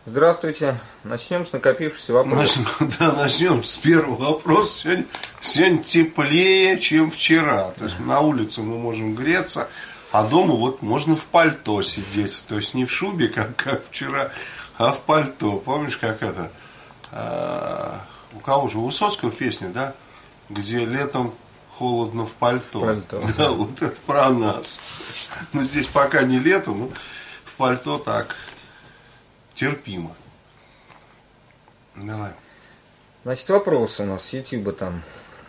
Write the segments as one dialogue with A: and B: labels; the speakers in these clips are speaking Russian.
A: Здравствуйте. Начнем с накопившихся вопросов.
B: Да, начнем с первого вопроса. Сегодня теплее, чем вчера. То есть на улице мы можем греться, а дома вот можно в пальто сидеть. То есть не в шубе, как вчера, а в пальто. Помнишь, как это? У кого же? У Высоцкого песня, да? Где летом холодно в пальто. Да, вот это про нас. Но здесь пока не лето, но в пальто так терпимо. Давай.
A: Значит, вопросы у нас с Ютуба там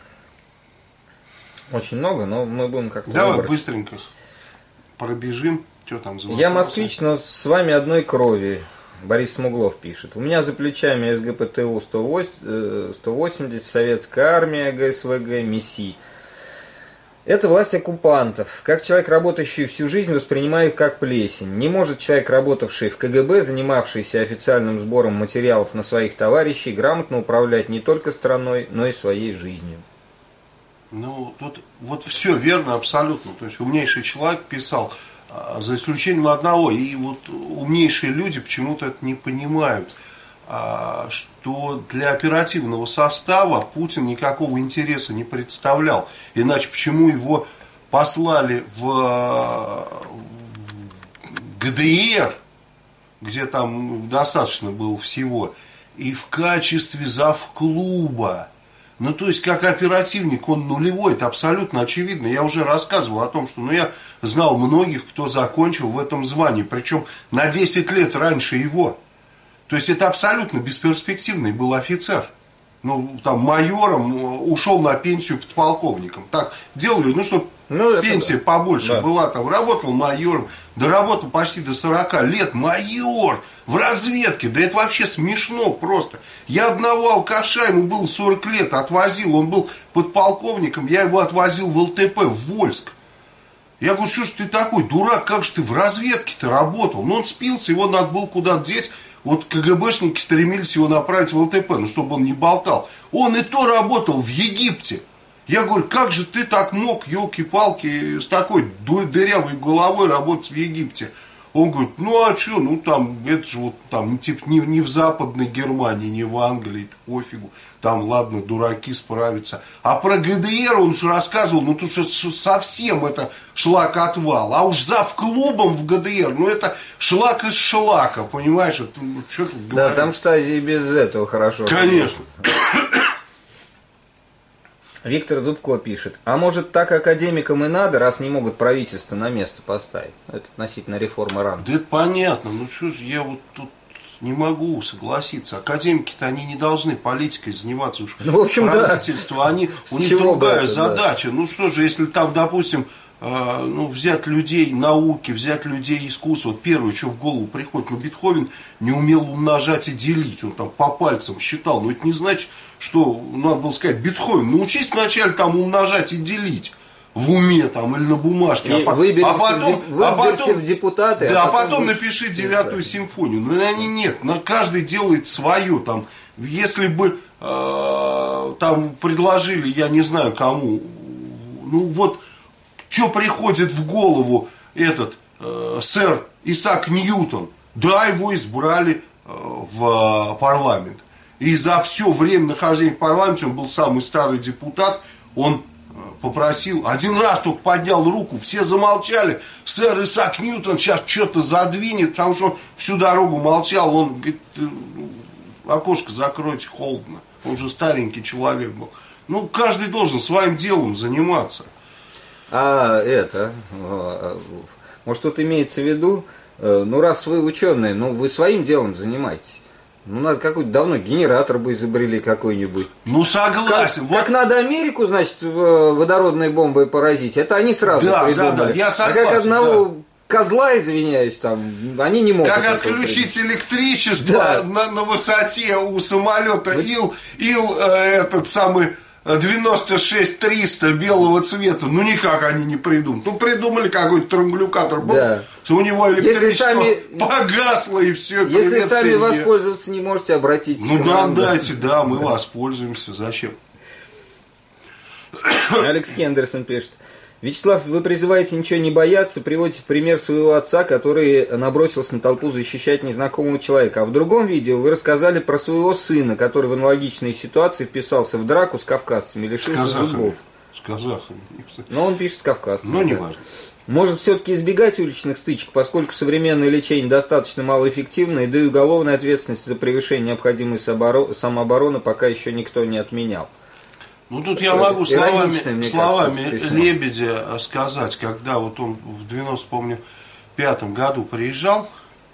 A: очень много, но мы будем как-то
B: Давай
A: выбрать.
B: Быстренько пробежим. Что там за вопросы?
A: Я москвич, но с вами одной крови. Борис Смуглов пишет. У меня за плечами СГПТУ 180, Советская армия, ГСВГ, МИСИ. Это власть оккупантов. Как человек, работающий всю жизнь, воспринимаю их как плесень. Не может человек, работавший в КГБ, занимавшийся официальным сбором материалов на своих товарищей, грамотно управлять не только страной, но и своей жизнью.
B: Ну, тут вот все верно абсолютно. То есть умнейший человек писал, за исключением одного, и вот умнейшие люди почему-то это не понимают, что для оперативного состава Путин никакого интереса не представлял. Иначе почему его послали в ГДР, где там достаточно было всего, и в качестве завклуба. Ну, то есть, как оперативник, он нулевой, это абсолютно очевидно. Я уже рассказывал о том, что я знал многих, кто закончил в этом звании, причем на 10 лет раньше его. То есть, это абсолютно бесперспективный был офицер. Ну, там, майором ушел на пенсию подполковником. Так делали, чтобы пенсия побольше была. Там, работал майором, доработал почти до 40 лет. Майор в разведке. Да это вообще смешно просто. Я одного алкаша, ему было 40 лет, отвозил. Он был подполковником, я его отвозил в ЛТП, в Вольск. Я говорю, что ж ты такой дурак, как же ты в разведке-то работал? Ну, он спился, его надо было куда-то деть. Вот КГБшники стремились его направить в ЛТП, ну, чтобы он не болтал. Он и то работал в Египте. Я говорю, как же ты так мог, елки-палки, с такой дырявой головой работать в Египте? Он говорит, ну а что, ну там, это же вот там, типа, не в Западной Германии, не в Англии, пофигу. Там, ладно, дураки справятся. А про ГДР он же рассказывал, ну тут что совсем это шлак-отвал. А уж завклубом в ГДР, ну это шлак из шлака, понимаешь? Это, ну, что тут говорить?
A: Да, там штази без этого хорошо.
B: Конечно.
A: Виктор Зубко пишет. А может, так академикам и надо, раз не могут правительство на место поставить? Это относительно реформы РАН.
B: Да это понятно. Ну что же, я вот тут не могу согласиться. Академики-то они не должны политикой заниматься. Уж
A: ну, в общем,
B: правительство,
A: да.
B: У них другая задача. Да. Ну что же, если там, допустим, взять людей науки, взять людей искусства, вот первое, что в голову приходит, ну Бетховен не умел умножать и делить, он там по пальцам считал, но это не значит, что, надо было сказать, Бетховен, научись вначале там умножать и делить в уме там или на бумажке,
A: а потом в депутаты,
B: да, а потом напиши 9-ю симфонию. Но они нет, каждый делает свое там. Если бы там предложили, я не знаю кому, ну вот что приходит в голову этот сэр Исаак Ньютон? Да, его избрали в парламент. И за все время нахождения в парламенте, он был самый старый депутат, он попросил, один раз только поднял руку, все замолчали, сэр Исаак Ньютон сейчас что-то задвинет, потому что он всю дорогу молчал, он говорит, окошко закройте, холодно, он уже старенький человек был. Ну, каждый должен своим делом заниматься.
A: Может, тут имеется в виду, ну, раз вы ученые, ну, вы своим делом занимаетесь. Ну, надо какой-то давно генератор бы изобрели какой-нибудь.
B: Ну, согласен.
A: Как надо Америку, значит, водородной бомбой поразить, это они сразу придумали.
B: Да, я согласен.
A: А как одного козла, извиняюсь, там, они не могут.
B: Как отключить электричество на высоте у самолета этот самый 96-300 белого цвета, ну никак они не придумают. Ну придумали какой-то транглюкатор, да. У него электричество погасло и все.
A: Если сами воспользоваться не можете, обратитесь.
B: Ну нам дайте, да, мы воспользуемся. Зачем?
A: Алекс Хендерсон пишет. Вячеслав, вы призываете ничего не бояться, приводите в пример своего отца, который набросился на толпу защищать незнакомого человека. А в другом видео вы рассказали про своего сына, который в аналогичной ситуации вписался в драку с кавказцами и лишился зубов.
B: С казахами.
A: Но он пишет с кавказцами.
B: Но не важно.
A: Может все-таки избегать уличных стычек, поскольку современное лечение достаточно малоэффективно, да и уголовная ответственность за превышение необходимой самообороны пока еще никто не отменял.
B: Ну, тут я могу словами Лебедя сказать, когда вот он в 95-м году приезжал,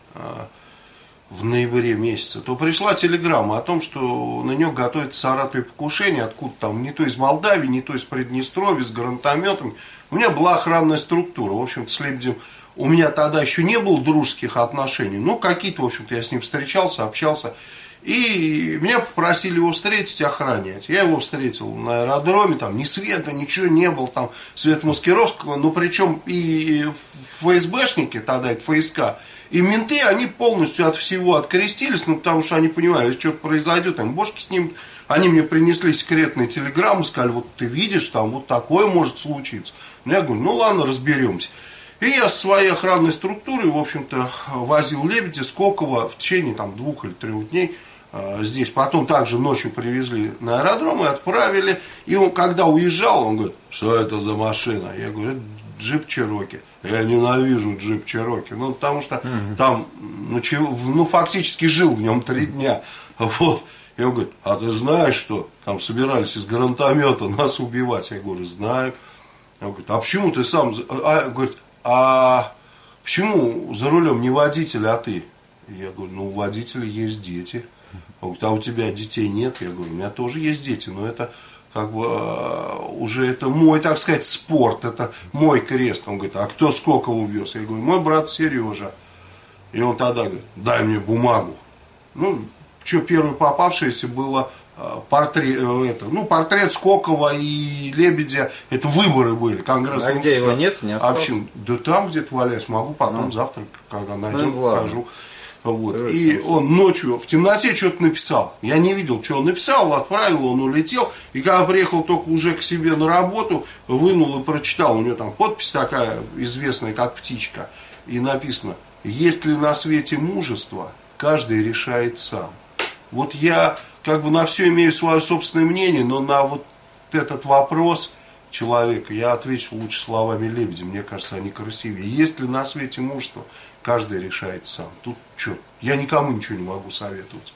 B: в ноябре месяце, то пришла телеграмма о том, что на него готовится в Саратове покушение, откуда там, не то из Молдавии, не то из Приднестровья, с гранатометами. У меня была охранная структура, в общем-то, с Лебедем у меня тогда еще не было дружеских отношений, но какие-то, в общем-то, я с ним встречался, общался. И меня попросили его встретить, охранять. Я его встретил на аэродроме, там ни света, ничего не было, там свет Маскировского, но причем и ФСБшники, тогда это ФСК, и менты, они полностью от всего открестились, ну потому что они понимали, если что-то произойдет, там бошки снимут. Они мне принесли секретные телеграммы, сказали, вот ты видишь, там вот такое может случиться. Ну, я говорю, ну ладно, разберемся. И я со своей охранной структурой, в общем-то, возил Лебедя, Скокова в течение там 2 или 3 дней здесь. Потом также ночью привезли на аэродром и отправили. И он, когда уезжал, он говорит, что это за машина? Я говорю, это джип Чероки. Я ненавижу джип Чероки. Ну, потому что там, ну, фактически жил в нем 3 дня. Вот. И он говорит, а ты знаешь, что там собирались из гранатомета нас убивать? Я говорю, знаю. Он говорит, а почему ты сам... говорит, а почему за рулем не водитель, а ты? Я говорю, ну у водителя есть дети. Он говорит, а у тебя детей нет? Я говорю, у меня тоже есть дети, но это как бы уже это мой, так сказать, спорт, это мой крест. Он говорит, а кто сколько увез? Я говорю, мой брат Сережа. И он тогда говорит, дай мне бумагу. Ну, что первое попавшееся было портрет Скокова и Лебедя, это выборы были, конгресс.
A: А где его нет? Не осталось?
B: Да там где-то валяюсь, могу потом завтра, когда найдем, покажу. Вот. И он ночью в темноте что-то написал. Я не видел, что он написал, отправил, он улетел. И когда приехал только уже к себе на работу, вынул и прочитал. У него там подпись такая известная, как птичка. И написано, есть ли на свете мужество, каждый решает сам. Вот я как бы на все имею свое собственное мнение, но на вот этот вопрос человека я отвечу лучше словами Лебедя. Мне кажется, они красивее. Есть ли на свете мужество, каждый решает сам. Тут что, я никому ничего не могу советовать.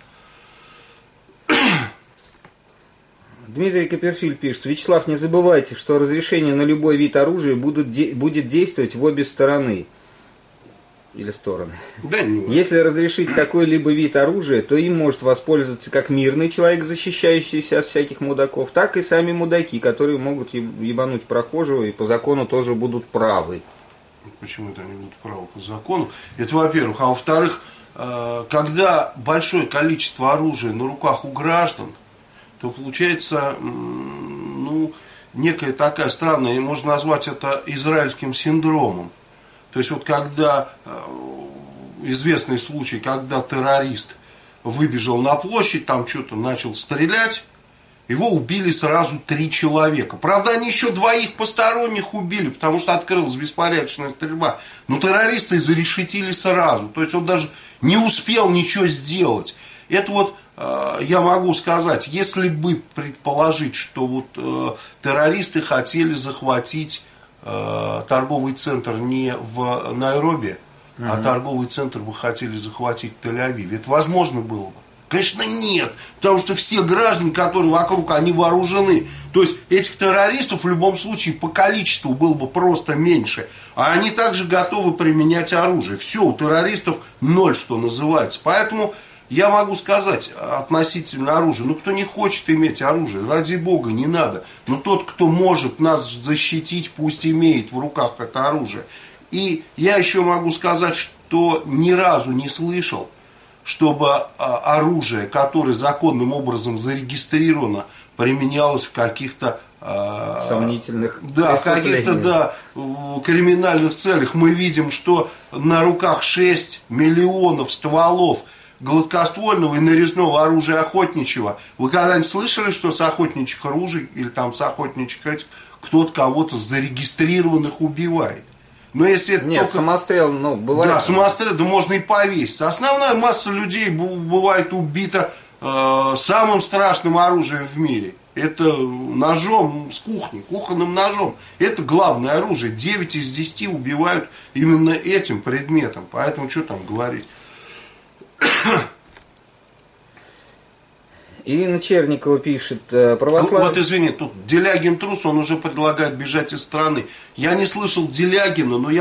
A: Дмитрий Копперфильд пишет, Вячеслав, не забывайте, что разрешение на любой вид оружия будет действовать в обе стороны. Или стороны.
B: Да, не
A: Если разрешить какой-либо вид оружия, то им может воспользоваться как мирный человек, защищающийся от всяких мудаков, так и сами мудаки, которые могут ебануть прохожего и по закону тоже будут правы.
B: Почему это они будут правы по закону? Это во-первых. А во-вторых, когда большое количество оружия на руках у граждан, то получается, ну, некая такая странная, можно назвать это израильским синдромом. То есть вот когда известный случай, когда террорист выбежал на площадь, там что-то начал стрелять, его убили сразу 3 человека. Правда, они еще 2 посторонних убили, потому что открылась беспорядочная стрельба. Но террористы зарешетили сразу. То есть он даже не успел ничего сделать. Это вот я могу сказать, если бы предположить, что вот террористы хотели захватить торговый центр не в Найроби, а торговый центр бы хотели захватить в Тель-Авиве. Это возможно было бы? Конечно, нет. Потому что все граждане, которые вокруг, они вооружены. То есть этих террористов в любом случае по количеству было бы просто меньше. А они также готовы применять оружие. Все, у террористов 0, что называется. Поэтому я могу сказать относительно оружия, ну кто не хочет иметь оружие, ради бога, не надо. Но тот, кто может нас защитить, пусть имеет в руках это оружие. И я еще могу сказать, что ни разу не слышал, чтобы оружие, которое законным образом зарегистрировано, применялось в каких-то
A: сомнительных,
B: в каких-то криминальных целях. Мы видим, что на руках 6 миллионов стволов гладкоствольного и нарезного оружия охотничьего. Вы когда-нибудь слышали, что с охотничьих ружей или там с охотничьих этих кто-то кого-то зарегистрированных убивает? Но если это
A: нет,
B: только...
A: самострел, ну, бывает.
B: Да, самострел, да можно и повесить. Основная масса людей бывает убита самым страшным оружием в мире. Это ножом с кухни, кухонным ножом. Это главное оружие. 9 из 10 убивают именно этим предметом. Поэтому что там говорить.
A: Ирина Черникова пишет, православие...
B: Вот извини, тут Делягин трус, он уже предлагает бежать из страны. Я не слышал Делягина, но я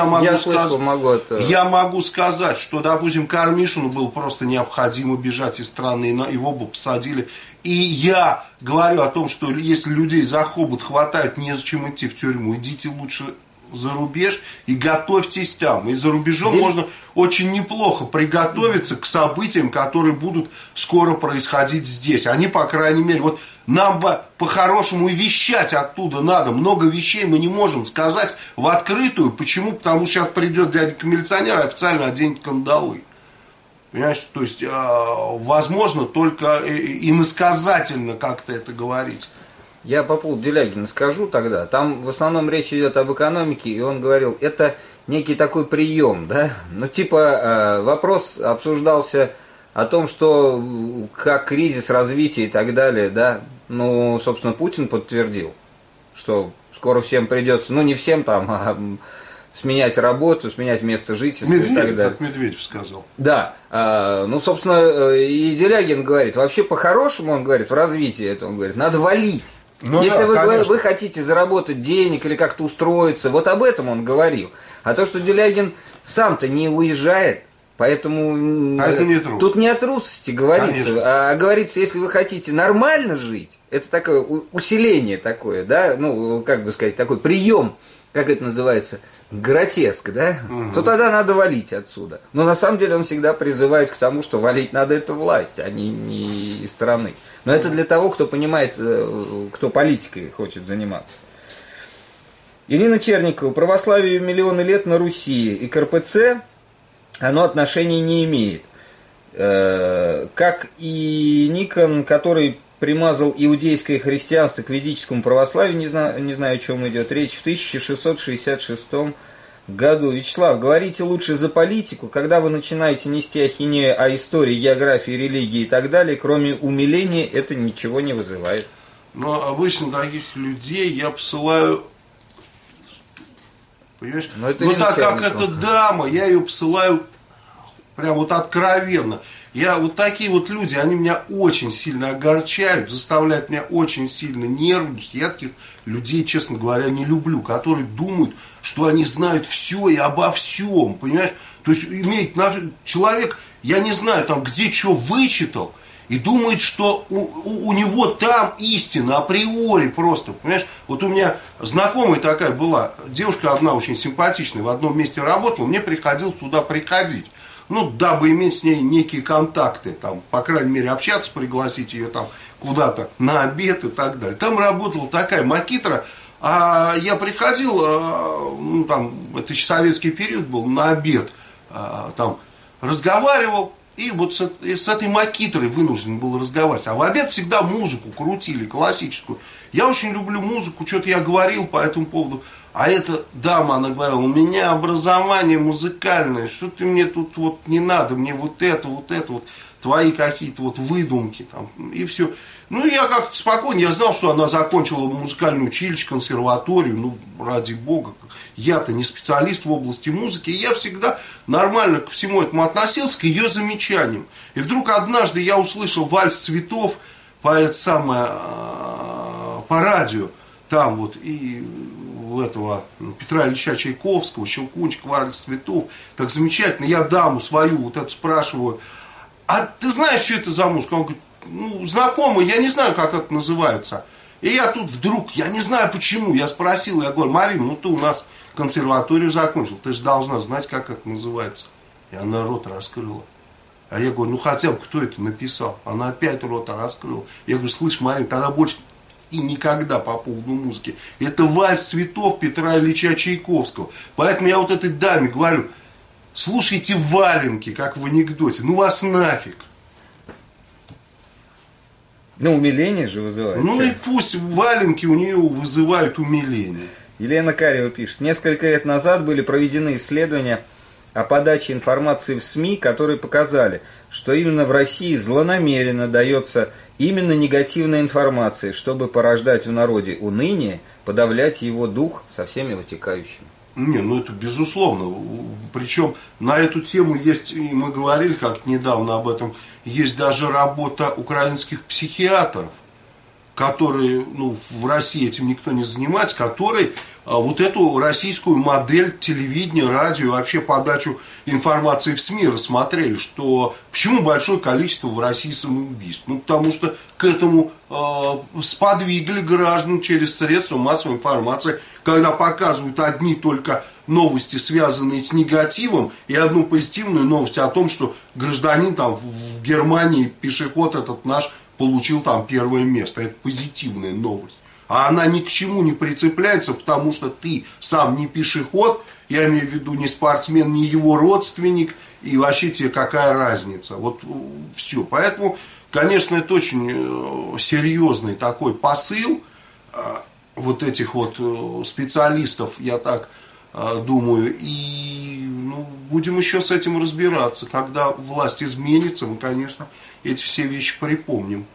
B: могу сказать, что, допустим, Кармишину было просто необходимо бежать из страны, его бы посадили. И я говорю о том, что если людей за хобот хватает, незачем идти в тюрьму, идите лучше за рубеж и готовьтесь там. И за рубежом можно очень неплохо приготовиться к событиям, которые будут скоро происходить здесь. Они, по крайней мере, вот нам бы по-хорошему и вещать оттуда надо. Много вещей мы не можем сказать в открытую. Почему? Потому что сейчас придет дяденька-милиционер и официально оденет кандалы. Понимаешь, то есть, возможно, только иносказательно как-то это говорить.
A: Я по поводу Делягина скажу тогда. Там в основном речь идет об экономике, и он говорил, это некий такой прием, да? Ну, типа, вопрос обсуждался о том, что как кризис развития и так далее, да? Ну, собственно, Путин подтвердил, что скоро всем придется, ну, не всем там, а сменять работу, сменять место жительства и так далее.
B: Как Медведев сказал.
A: Да, ну, собственно, и Делягин говорит, вообще по-хорошему, он говорит, в развитии это, он говорит, надо валить. Ну, если да, вы хотите заработать денег или как-то устроиться, вот об этом он говорил. А то, что Делягин сам-то не уезжает, поэтому
B: не
A: тут не о трусости говорится, конечно. А говорится, если вы хотите нормально жить, это такое усиление такое, да, ну, как бы сказать, такой прием, как это называется, гротеск, да, то тогда надо валить отсюда. Но на самом деле он всегда призывает к тому, что валить надо эту власть, а не из страны. Но это для того, кто понимает, кто политикой хочет заниматься. Ирина Черникова, православие миллионы лет на Руси, и к РПЦ оно отношения не имеет. Как и Никон, который примазал иудейское христианство к ведическому православию, не знаю, о чем идет речь, в 1666 году. Вячеслав, говорите лучше за политику, когда вы начинаете нести ахинею о истории, географии, религии и так далее, кроме умиления, это ничего не вызывает.
B: Но обычно таких людей я посылаю, понимаешь? Но так как это дама, я ее посылаю прям вот откровенно. Вот такие вот люди, они меня очень сильно огорчают, заставляют меня очень сильно нервничать. Я таких людей, честно говоря, не люблю, которые думают, что они знают все и обо всем, понимаешь? То есть имеет человек, я не знаю, там где что вычитал, и думает, что у него там истина априори просто, понимаешь? Вот у меня знакомая такая была, девушка одна очень симпатичная, в одном месте работала, мне приходилось туда приходить. Ну, дабы иметь с ней некие контакты, там, по крайней мере, общаться, пригласить ее там куда-то на обед и так далее. Там работала такая макитра, а я приходил, ну, там, это еще советский период был, на обед, там, разговаривал, и вот с этой макитрой вынужден был разговаривать. А в обед всегда музыку крутили, классическую. Я очень люблю музыку, что-то я говорил по этому поводу. А эта дама, она говорила, у меня образование музыкальное, что ты мне тут вот не надо, мне вот это, вот твои какие-то вот выдумки там, и все. Ну, я как-то спокойно, я знал, что она закончила музыкальное училище, консерваторию, ну, ради бога. Я-то не специалист в области музыки, и я всегда нормально ко всему этому относился, к ее замечаниям. И вдруг однажды я услышал вальс цветов по радио, там вот, и этого Петра Ильича Чайковского, Щелкунчик, вальс цветов, так замечательно. Я даму свою вот это спрашиваю, а ты знаешь, что это за музыка? Он говорит, ну, знакомый, я не знаю, как это называется. И я тут вдруг, я не знаю почему, я спросил, я говорю, Марина, ну ты у нас консерваторию закончил, ты же должна знать, как это называется. И она рот раскрыла. А я говорю, ну хотя бы кто это написал? Она опять рот раскрыла. Я говорю, слышь, Марина, тогда больше и никогда по поводу музыки. Это вальс цветов Петра Ильича Чайковского. Поэтому я вот этой даме говорю, слушайте валенки, как в анекдоте. Ну вас нафиг.
A: Ну, умиление же вызывает.
B: Ну и пусть валенки у нее вызывают умиление.
A: Елена Карева пишет. Несколько лет назад были проведены исследования о подаче информации в СМИ, которые показали, что именно в России злонамеренно дается именно негативная информация, чтобы порождать в народе уныние, подавлять его дух со всеми вытекающими.
B: Не, ну это безусловно. Причем на эту тему есть, и мы говорили как недавно об этом, есть даже работа украинских психиатров, которые, ну, в России этим никто не занимается, которые вот эту российскую модель телевидения, радио, вообще подачу информации в СМИ рассмотрели, что почему большое количество в России самоубийств? Ну, потому что к этому сподвигли граждан через средства массовой информации, когда показывают одни только новости, связанные с негативом, и одну позитивную новость о том, что гражданин там в Германии, пешеход этот наш, получил там первое место. Это позитивная новость. А она ни к чему не прицепляется, потому что ты сам не пешеход, я имею в виду не спортсмен, не его родственник, и вообще тебе какая разница. Вот все. Поэтому, конечно, это очень серьезный такой посыл вот этих вот специалистов, я так думаю. И ну, будем еще с этим разбираться. Когда власть изменится, мы, конечно, эти все вещи припомним.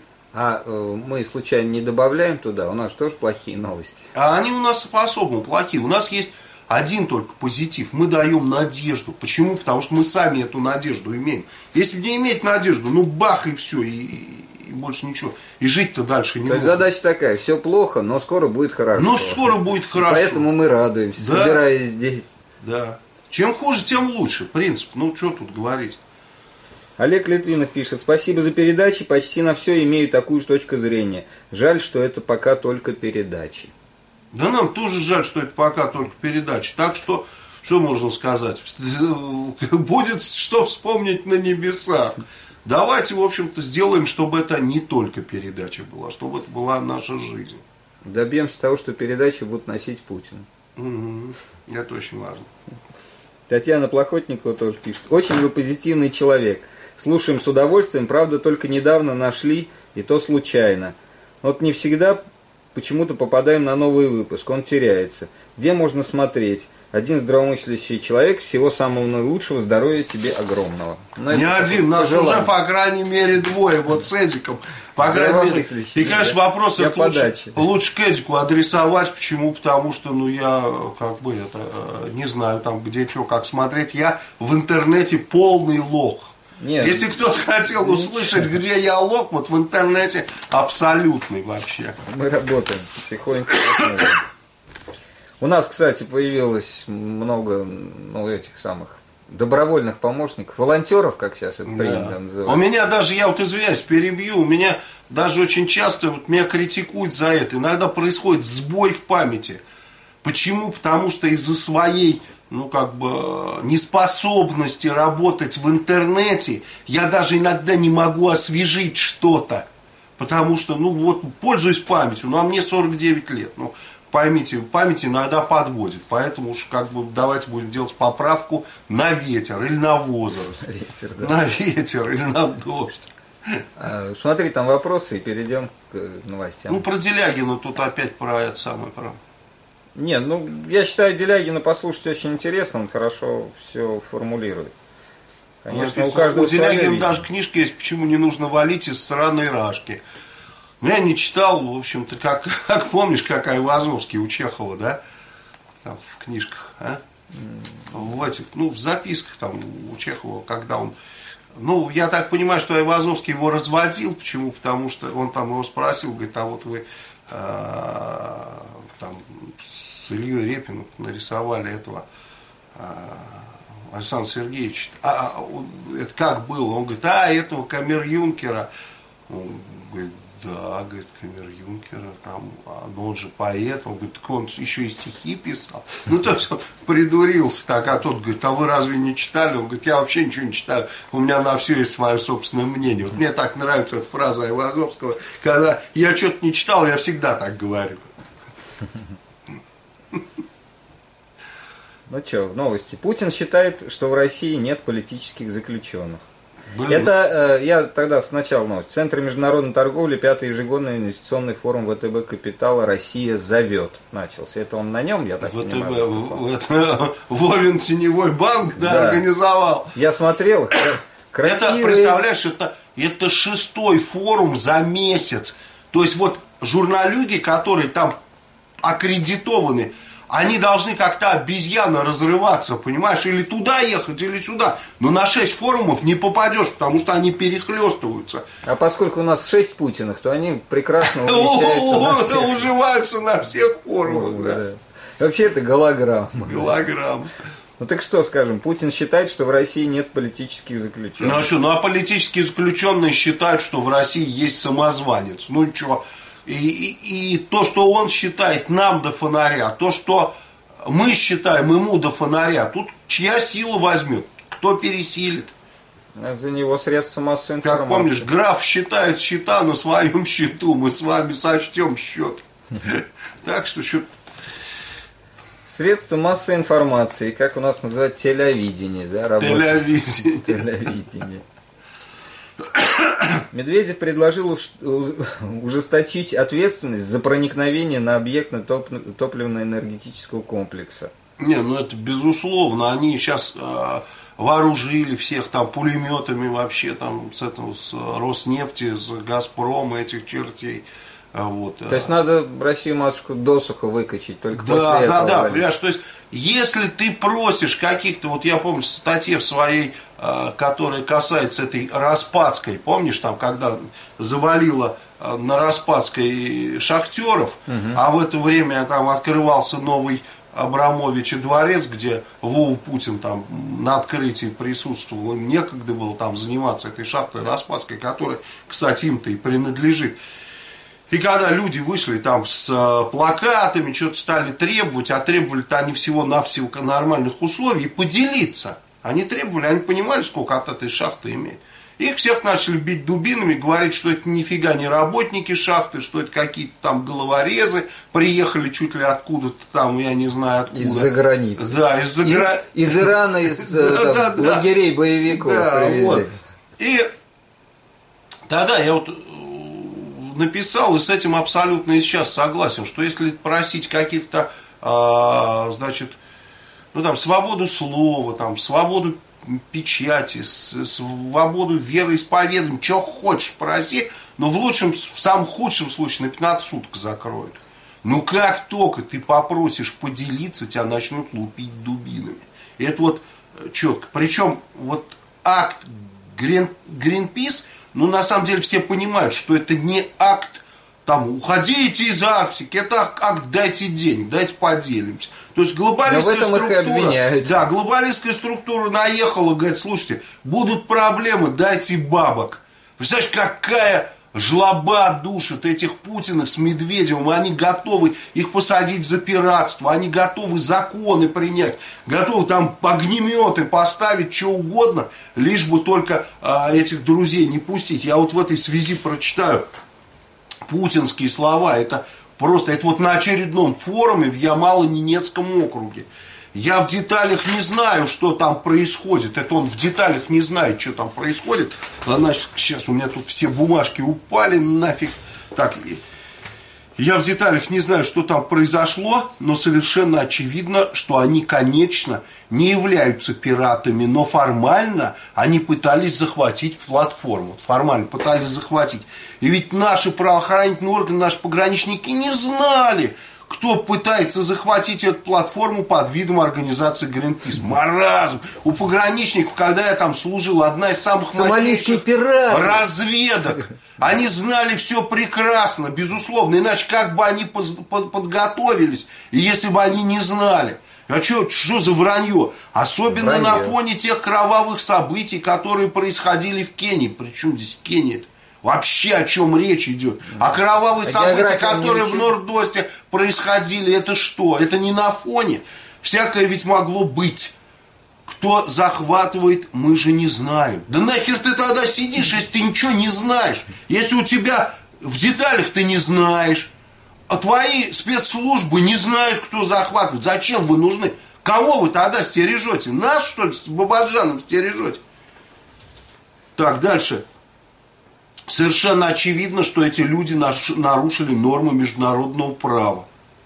A: А мы случайно не добавляем туда? У нас тоже плохие новости.
B: А они у нас по-особому плохие. У нас есть один только позитив. Мы даем надежду. Почему? Потому что мы сами эту надежду имеем. Если не иметь надежду, ну бах и все, и больше ничего. И жить-то дальше не нужно.
A: То есть задача такая, все плохо, но скоро будет хорошо.
B: Но скоро будет хорошо.
A: Поэтому мы радуемся,
B: да,
A: собираясь здесь.
B: Да. Чем хуже, тем лучше. Принцип. Ну, что тут говорить.
A: Олег Литвинов пишет. Спасибо за передачи. Почти на все имею такую же точку зрения. Жаль, что это пока только передачи.
B: Да нам тоже жаль, что это пока только передачи. Так что можно сказать? Будет что вспомнить на небесах. Давайте, в общем-то, сделаем, чтобы это не только передача была, чтобы это была наша жизнь.
A: Добьемся того, что передачи будут носить Путин.
B: Угу. Это очень важно.
A: Татьяна Плохотникова тоже пишет. Очень вы позитивный человек. Слушаем с удовольствием, правда, только недавно нашли, и то случайно. Вот не всегда почему-то попадаем на новый выпуск, он теряется. Где можно смотреть? Один здравомыслящий человек, всего самого наилучшего, здоровья тебе огромного. Но
B: не один, нас уже по крайней мере двое, вот с Эдиком. По крайней мере. И, конечно, вопрос лучше к Эдику адресовать. Почему? Потому что, ну, я как бы это не знаю, там где что, как смотреть. Я в интернете полный лох. Нет, если кто-то хотел услышать, где я лох, вот в интернете абсолютный вообще.
A: Мы работаем потихоньку. У нас, кстати, появилось много этих самых добровольных помощников, волонтеров, как сейчас это принято называть.
B: У меня даже, я вот извиняюсь, перебью, у меня даже очень часто вот меня критикуют за это. Иногда происходит сбой в памяти. Почему? Потому что из-за своей, ну, как бы, неспособности работать в интернете, я даже иногда не могу освежить что-то. Потому что, ну, вот, пользуюсь памятью, ну, а мне 49 лет, ну, поймите, память иногда подводит, поэтому уж как бы давайте будем делать поправку на ветер или на возраст. Ветер, да. На ветер или на дождь.
A: Смотри, там вопросы и перейдем к новостям.
B: Ну, про Делягина тут опять про это самое, про...
A: Нет, ну, я считаю, Делягина послушать очень интересно, он хорошо все формулирует.
B: Конечно, у каждого у Делягина даже книжка есть «Почему не нужно валить из сраной рашки». Ну, я не читал, в общем-то, как помнишь, как Айвазовский у Чехова, да, там в книжках, а? В этих, ну, в записках там у Чехова, когда он, ну, я так понимаю, что Айвазовский его разводил, почему? Потому что он там его спросил, говорит, а вот вы там с Ильей Репиным нарисовали этого Александра Сергеевича, это как было? Он говорит, этого камер-юнкера, он говорит, да, говорит, камер-юнкера, там, ну он же поэт, он говорит, так он еще и стихи писал. Ну, то есть он придурился так, а тот говорит, а вы разве не читали? Он говорит, я вообще ничего не читаю, у меня на все есть свое собственное мнение. Вот мне так нравится эта фраза Айвазовского, когда я что-то не читал, я всегда так говорю.
A: Ну что, новости. Путин считает, что в России нет политических заключенных.
B: Блин.
A: Это, я тогда сначала новость. Центр международной торговли, 5-й ежегодный инвестиционный форум ВТБ Капитала «Россия зовет» начался. Это он на нем, я так понимаю.
B: ВТБ, Вовин теневой банк, да, организовал.
A: Я смотрел, красивые...
B: Это, представляешь, это 6-й форум за месяц. То есть вот журналюги, которые там аккредитованы, они должны как-то обезьяно разрываться, понимаешь, или туда ехать, или сюда. Но на 6 форумов не попадешь, потому что они перехлестываются.
A: А поскольку у нас 6 Путиных, то они прекрасно
B: уживаются на всех форумах. Да.
A: Вообще это голограмма.
B: Голограмма.
A: Ну так что скажем, Путин считает, что в России нет политических заключенных.
B: Ну а что, ну а политические заключенные считают, что в России есть самозванец. Ну и что? И то, что он считает, нам до фонаря, то, что мы считаем ему до фонаря, тут чья сила возьмет, кто пересилит.
A: За него средства массовой информации.
B: Как помнишь, граф считает счета на своем счету, мы с вами сочтем счет. Так что
A: средства массовой информации, как у нас называют, телевидение. Да, телевидение. Медведев предложил ужесточить ответственность за проникновение на объект топливно-энергетического комплекса.
B: Не, ну это безусловно. Они сейчас вооружили всех там пулеметами вообще там с Роснефти, с Газпрома, этих чертей. Вот.
A: То есть надо Россию матушку досуха выкачать только после этого.
B: Да, понимаешь, то есть если ты просишь каких-то, вот я помню в статье в своей, которая касается этой Распадской, помнишь, там, когда завалило на Распадской шахтеров, а в это время там открывался новый Абрамовича дворец, где Вова Путин там на открытии присутствовал, им некогда было там заниматься этой шахтой Распадской, которая, кстати, им-то и принадлежит. И когда люди вышли там с плакатами, что-то стали требовать, а требовали-то они всего-навсего нормальных условий, поделиться. Они требовали, они понимали, сколько от этой шахты имеет. Их всех начали бить дубинами, говорить, что это нифига не работники шахты, что это какие-то там головорезы, приехали чуть ли откуда-то там, я не знаю откуда.
A: Из-за границы.
B: Да, из
A: Ирана, из лагерей боевиков привезли.
B: Вот. И тогда я вот написал, и с этим абсолютно и сейчас согласен, что если просить каких-то, значит, ну там, свободу слова, там, свободу печати, свободу вероисповедания, что хочешь проси, но в самом худшем случае на 15 суток закроют. Ну как только ты попросишь поделиться, тебя начнут лупить дубинами. И это вот четко. Причем вот акт Greenpeace, ну, на самом деле, все понимают, что это не акт, там, уходите из Арктики, это акт, дайте денег, дайте поделимся. То есть, глобалистская структура, да, глобалистская структура наехала, говорит, слушайте, будут проблемы, дайте бабок. Представляешь, какая жлоба душит этих Путиных с Медведевым, они готовы их посадить за пиратство, они готовы законы принять, готовы там огнеметы поставить, что угодно, лишь бы только этих друзей не пустить. Я вот в этой связи прочитаю путинские слова, это просто, это вот на очередном форуме в Ямало-Ненецком округе. Я в деталях не знаю, что там происходит. Это он в деталях не знает, что там происходит. Значит, сейчас у меня тут все бумажки упали нафиг. Так, я в деталях не знаю, что там произошло, но совершенно очевидно, что они, конечно, не являются пиратами, но формально они пытались захватить платформу. Формально пытались захватить. И ведь наши правоохранительные органы, наши пограничники не знали, кто пытается захватить эту платформу под видом организации Greenpeace. Маразм. У пограничников, когда я там служил, одна из самых мощнейших разведок. Они знали все прекрасно, безусловно. Иначе как бы они подготовились, если бы они не знали. А что за вранье? Особенно на фоне тех кровавых событий, которые происходили в Кении. Причем здесь Кения-то? Вообще о чем речь идет? А кровавые события, которые в Норд-Осте происходили, это что? Это не на фоне. Всякое ведь могло быть. Кто захватывает, мы же не знаем. Да нахер ты тогда сидишь, если ты ничего не знаешь? Если у тебя в деталях ты не знаешь, а твои спецслужбы не знают, кто захватывает. Зачем вы нужны? Кого вы тогда стережете? Нас, что ли, с Бабаджаном стережете? Так, дальше. Совершенно очевидно, что эти люди нарушили нормы международного права.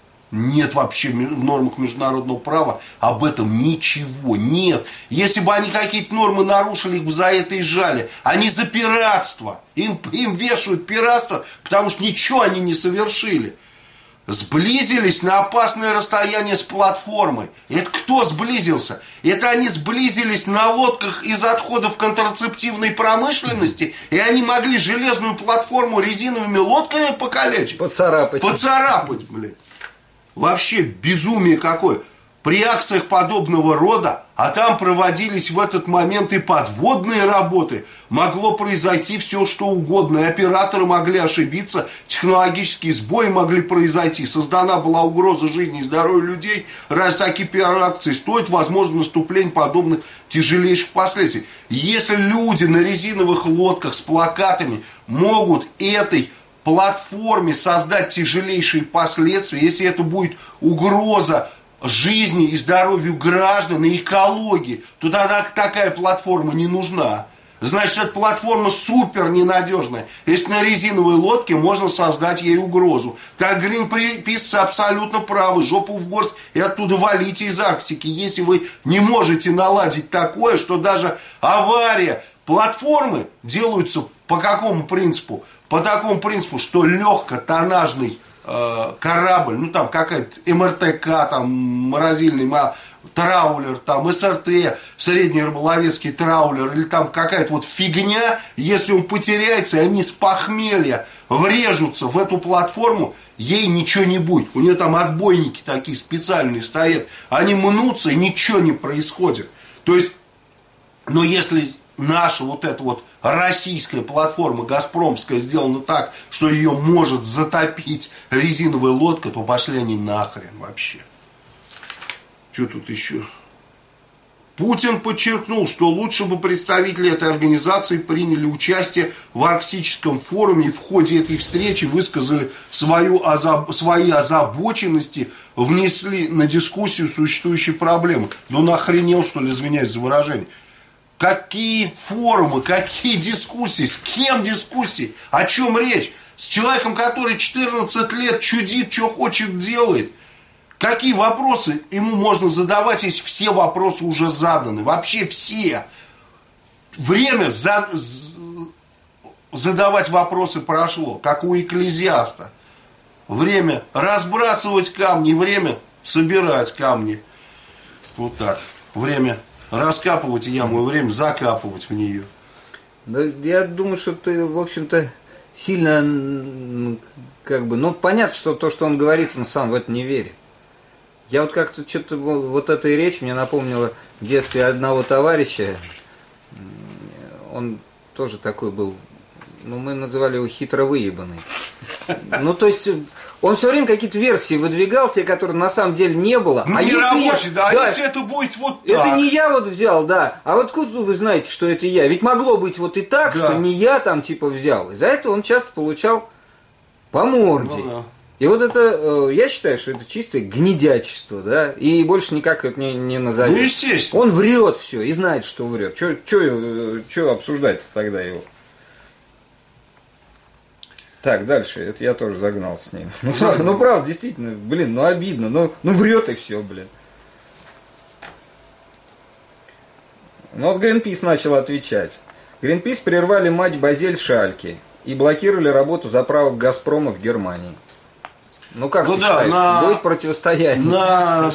B: Нет вообще в нормах международного права об этом ничего. Нет. Если бы они какие-то нормы нарушили, их бы за это и жали. Они за пиратство. Им вешают пиратство, потому что ничего они не совершили. Сблизились на опасное расстояние с платформой. Это кто сблизился? Это они сблизились на лодках из отходов контрацептивной промышленности, и они могли железную платформу резиновыми лодками покалечить? Поцарапать, блядь. Вообще безумие какое. При акциях подобного рода, а там проводились в этот момент и подводные работы, могло произойти все, что угодно. И операторы могли ошибиться, технологические сбои могли произойти. Создана была угроза жизни и здоровью людей. Раз такие пиар-акции стоят, возможно наступление подобных тяжелейших последствий. Если люди на резиновых лодках с плакатами могут этой платформе создать тяжелейшие последствия, если это будет угроза жизни и здоровью граждан и экологии, то тогда такая платформа не нужна. Значит, эта платформа супер ненадежная. Если на резиновой лодке можно создать ей угрозу. Так гринписцы абсолютно правы. Жопу в горсть и оттуда валите из Арктики. Если вы не можете наладить такое, что даже авария платформы делаются по какому принципу? По такому принципу, что легкотоннажный корабль, ну там какая-то МРТК, там морозильный траулер, там СРТ, средний рыболовецкий траулер, или там какая-то вот фигня, если он потеряется, и они с похмелья врежутся в эту платформу, ей ничего не будет. У нее там отбойники такие специальные стоят, они мнутся, и ничего не происходит. То есть, но если наша вот эта вот российская платформа газпромская сделана так, что ее может затопить резиновая лодка, то пошли они нахрен вообще. Что тут еще? Путин подчеркнул, что лучше бы представители этой организации приняли участие в Арктическом форуме и в ходе этой встречи высказали свои озабоченности, внесли на дискуссию существующие проблемы. Ну нахренел, что ли, извиняюсь за выражение. Какие форумы, какие дискуссии, с кем дискуссии, о чем речь? С человеком, который 14 лет чудит, что хочет, делает. Какие вопросы ему можно задавать, если все вопросы уже заданы? Вообще все. Время задавать вопросы прошло, как у Экклезиаста. Время разбрасывать камни, время собирать камни. Вот так. Время раскапывать яму, и время закапывать в нее.
A: Да, я думаю, что ты, в общем-то, сильно, как бы, ну, понятно, что то, что он говорит, он сам в это не верит. Я вот как-то что-то, вот эта речь мне напомнила в детстве одного товарища, он тоже такой был, ну, мы называли его хитро выебанный. Ну, то есть, он все время какие-то версии выдвигал, те, которые на самом деле не было.
B: Ну, не рабочий, да, а если это будет вот так?
A: Это не я вот взял, да. А вот откуда вы знаете, что это я? Ведь могло быть вот и так, да, что не я там типа взял. Из-за этого он часто получал по морде. Ну, да. И вот это, я считаю, что это чистое гнидячество, да, и больше никак это не назовешь.
B: Ну, естественно.
A: Он врет все и знает, что врет. Че обсуждать тогда его? Так, дальше, это я тоже загнал с ним. Ну, правда, действительно, блин, ну обидно, ну врет и все, блин. Ну вот Greenpeace начал отвечать. Greenpeace прервали матч Базель-Шальке и блокировали работу заправок Газпрома в Германии. Ну как ты считаешь, будет противостояние?
B: На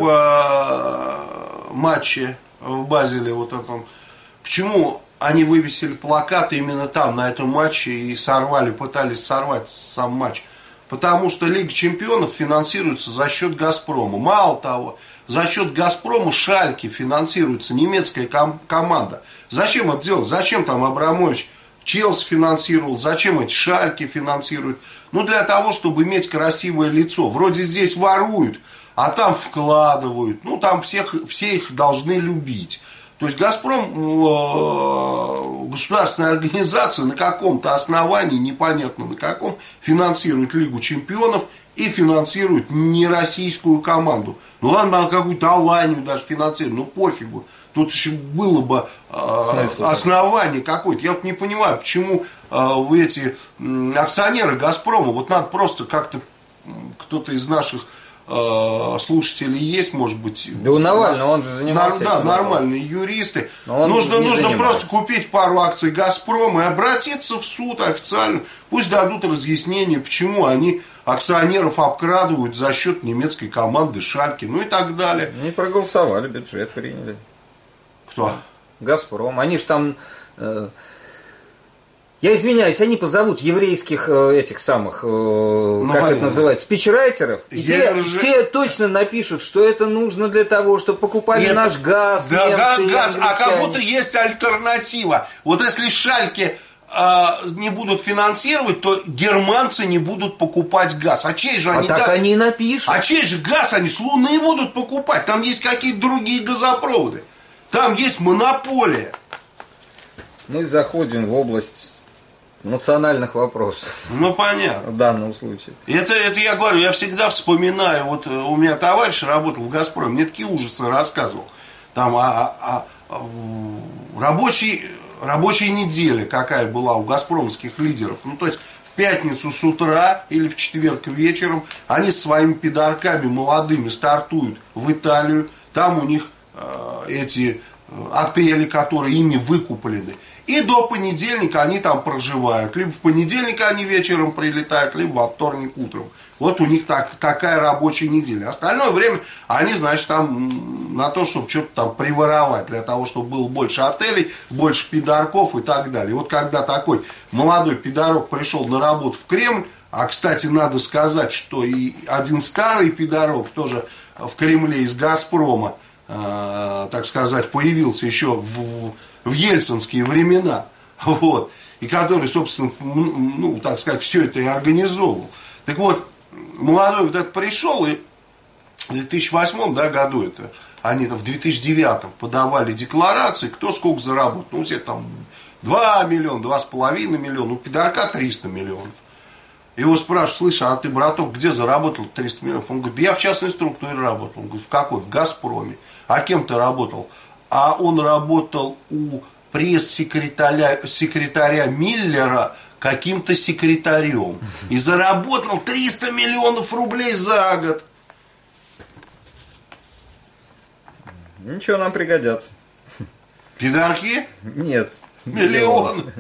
B: матче в Базеле вот этом. Почему они вывесили плакаты именно там, на этом матче, и пытались сорвать сам матч? Потому что Лига Чемпионов финансируется за счет Газпрома. Мало того, за счет Газпрома Шальке финансируется немецкая команда. Зачем это делать? Зачем там Абрамович Челси финансировал? Зачем эти Шальки финансируют? Ну, для того, чтобы иметь красивое лицо. Вроде здесь воруют, а там вкладывают. Ну, там все их должны любить. То есть Газпром, государственная организация, на каком-то основании, непонятно на каком, финансирует Лигу Чемпионов и финансируют нероссийскую команду. Ну ладно, какую-то Аланию даже финансируют, ну пофигу. Тут еще было бы основание какое-то. Я вот не понимаю, почему эти акционеры «Газпрома», вот надо просто как-то, кто-то из наших слушателей есть, может быть.
A: Да у Навального, он же занимался.
B: Да, нормальные юристы. Нужно просто купить пару акций «Газпрома» и обратиться в суд официально. Пусть дадут разъяснение, почему они акционеров обкрадывают за счет немецкой команды «Шальке», ну и так далее.
A: Они проголосовали, бюджет приняли.
B: Кто?
A: «Газпром». Они же там... Я извиняюсь, они позовут еврейских этих самых, как это называется, спичрайтеров, и те точно напишут, что это нужно для того, чтобы покупали наш газ.
B: Да, газ, а как будто есть альтернатива. Вот если Шальке не будут финансировать, то германцы не будут покупать газ. А чей же они
A: газ? Так они напишут.
B: А чей же газ они с Луны будут покупать? Там есть какие-то другие газопроводы. Там есть монополия.
A: Мы заходим в область национальных вопросов.
B: Ну, понятно.
A: В данном случае.
B: Это я говорю, я всегда вспоминаю, вот у меня товарищ работал в «Газпроме», мне такие ужасы рассказывал. Там рабочая неделя какая была у газпромских лидеров. Ну, то есть в пятницу с утра или в четверг вечером они с своими пидорками молодыми стартуют в Италию. Там у них эти отели, которые ими выкуплены. И до понедельника они там проживают. Либо в понедельник они вечером прилетают, либо во вторник утром. Вот у них такая рабочая неделя. Остальное время они, значит, там на то, чтобы что-то там приворовать. Для того, чтобы было больше отелей, больше пидорков и так далее. И вот когда такой молодой пидорок пришел на работу в Кремль, а, кстати, надо сказать, что и один старый пидорок тоже в Кремле из «Газпрома», так сказать, появился еще в ельцинские времена, вот, и который, собственно, ну, так сказать, все это и организовывал. Так вот, молодой вот этот пришел, и в 2008 году, это, они в 2009 подавали декларации, кто сколько заработал. Ну, у всех там 2 миллиона, 2,5 миллиона, у пидорка 300 миллионов. Его спрашивают: слышь, а ты, браток, где заработал 300 миллионов? Он говорит: да я в частной структуре работал. Он говорит: в какой? В «Газпроме». А кем ты работал? А он работал у пресс-секретаря Миллера каким-то секретарем. И заработал 300 миллионов рублей за год.
A: Ничего, нам пригодятся.
B: Пидорки?
A: Нет.
B: Миллион.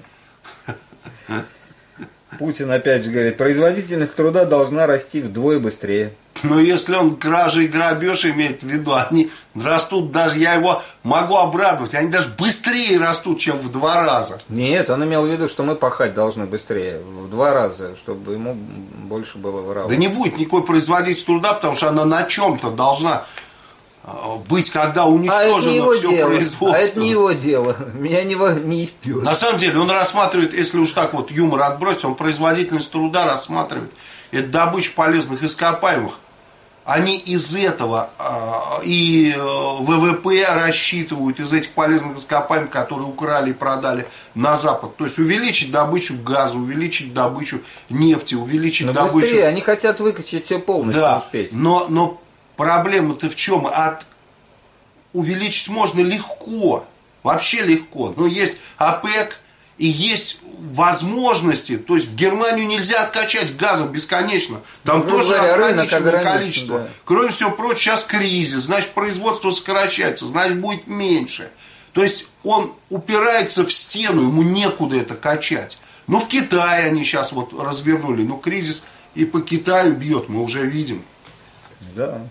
A: Putин опять же говорит, производительность труда должна расти вдвое быстрее.
B: Но если он кражи и грабеж имеет в виду, они растут даже, я его могу обрадовать, они даже быстрее растут, чем в 2 раза.
A: Нет, он имел в виду, что мы пахать должны быстрее, в 2 раза, чтобы ему больше было выравнивать.
B: Да не будет никакой производительности труда, потому что она на чем-то должна быть, когда уничтожено все производство.
A: А это не его дело, меня не впьет.
B: На самом деле он рассматривает, если уж так вот юмор отбросить, он производительность труда рассматривает. Это добыча полезных ископаемых. Они из этого и ВВП рассчитывают, из этих полезных ископаемых, которые украли и продали на Запад. То есть увеличить добычу газа, увеличить добычу нефти, увеличить добычу...
A: Быстрее, они хотят выкачать все полностью,
B: да,
A: успеть.
B: Но проблема-то в чем? Увеличить можно легко, вообще легко. Но есть ОПЕК и есть возможности. То есть в Германию нельзя откачать газом бесконечно. Там тоже ограниченное количество. Да. Кроме всего прочего, сейчас кризис, значит производство сокращается, значит будет меньше. То есть он упирается в стену, ему некуда это качать. Ну в Китае они сейчас вот развернули, но кризис и по Китаю бьет, мы уже видим.
A: Да.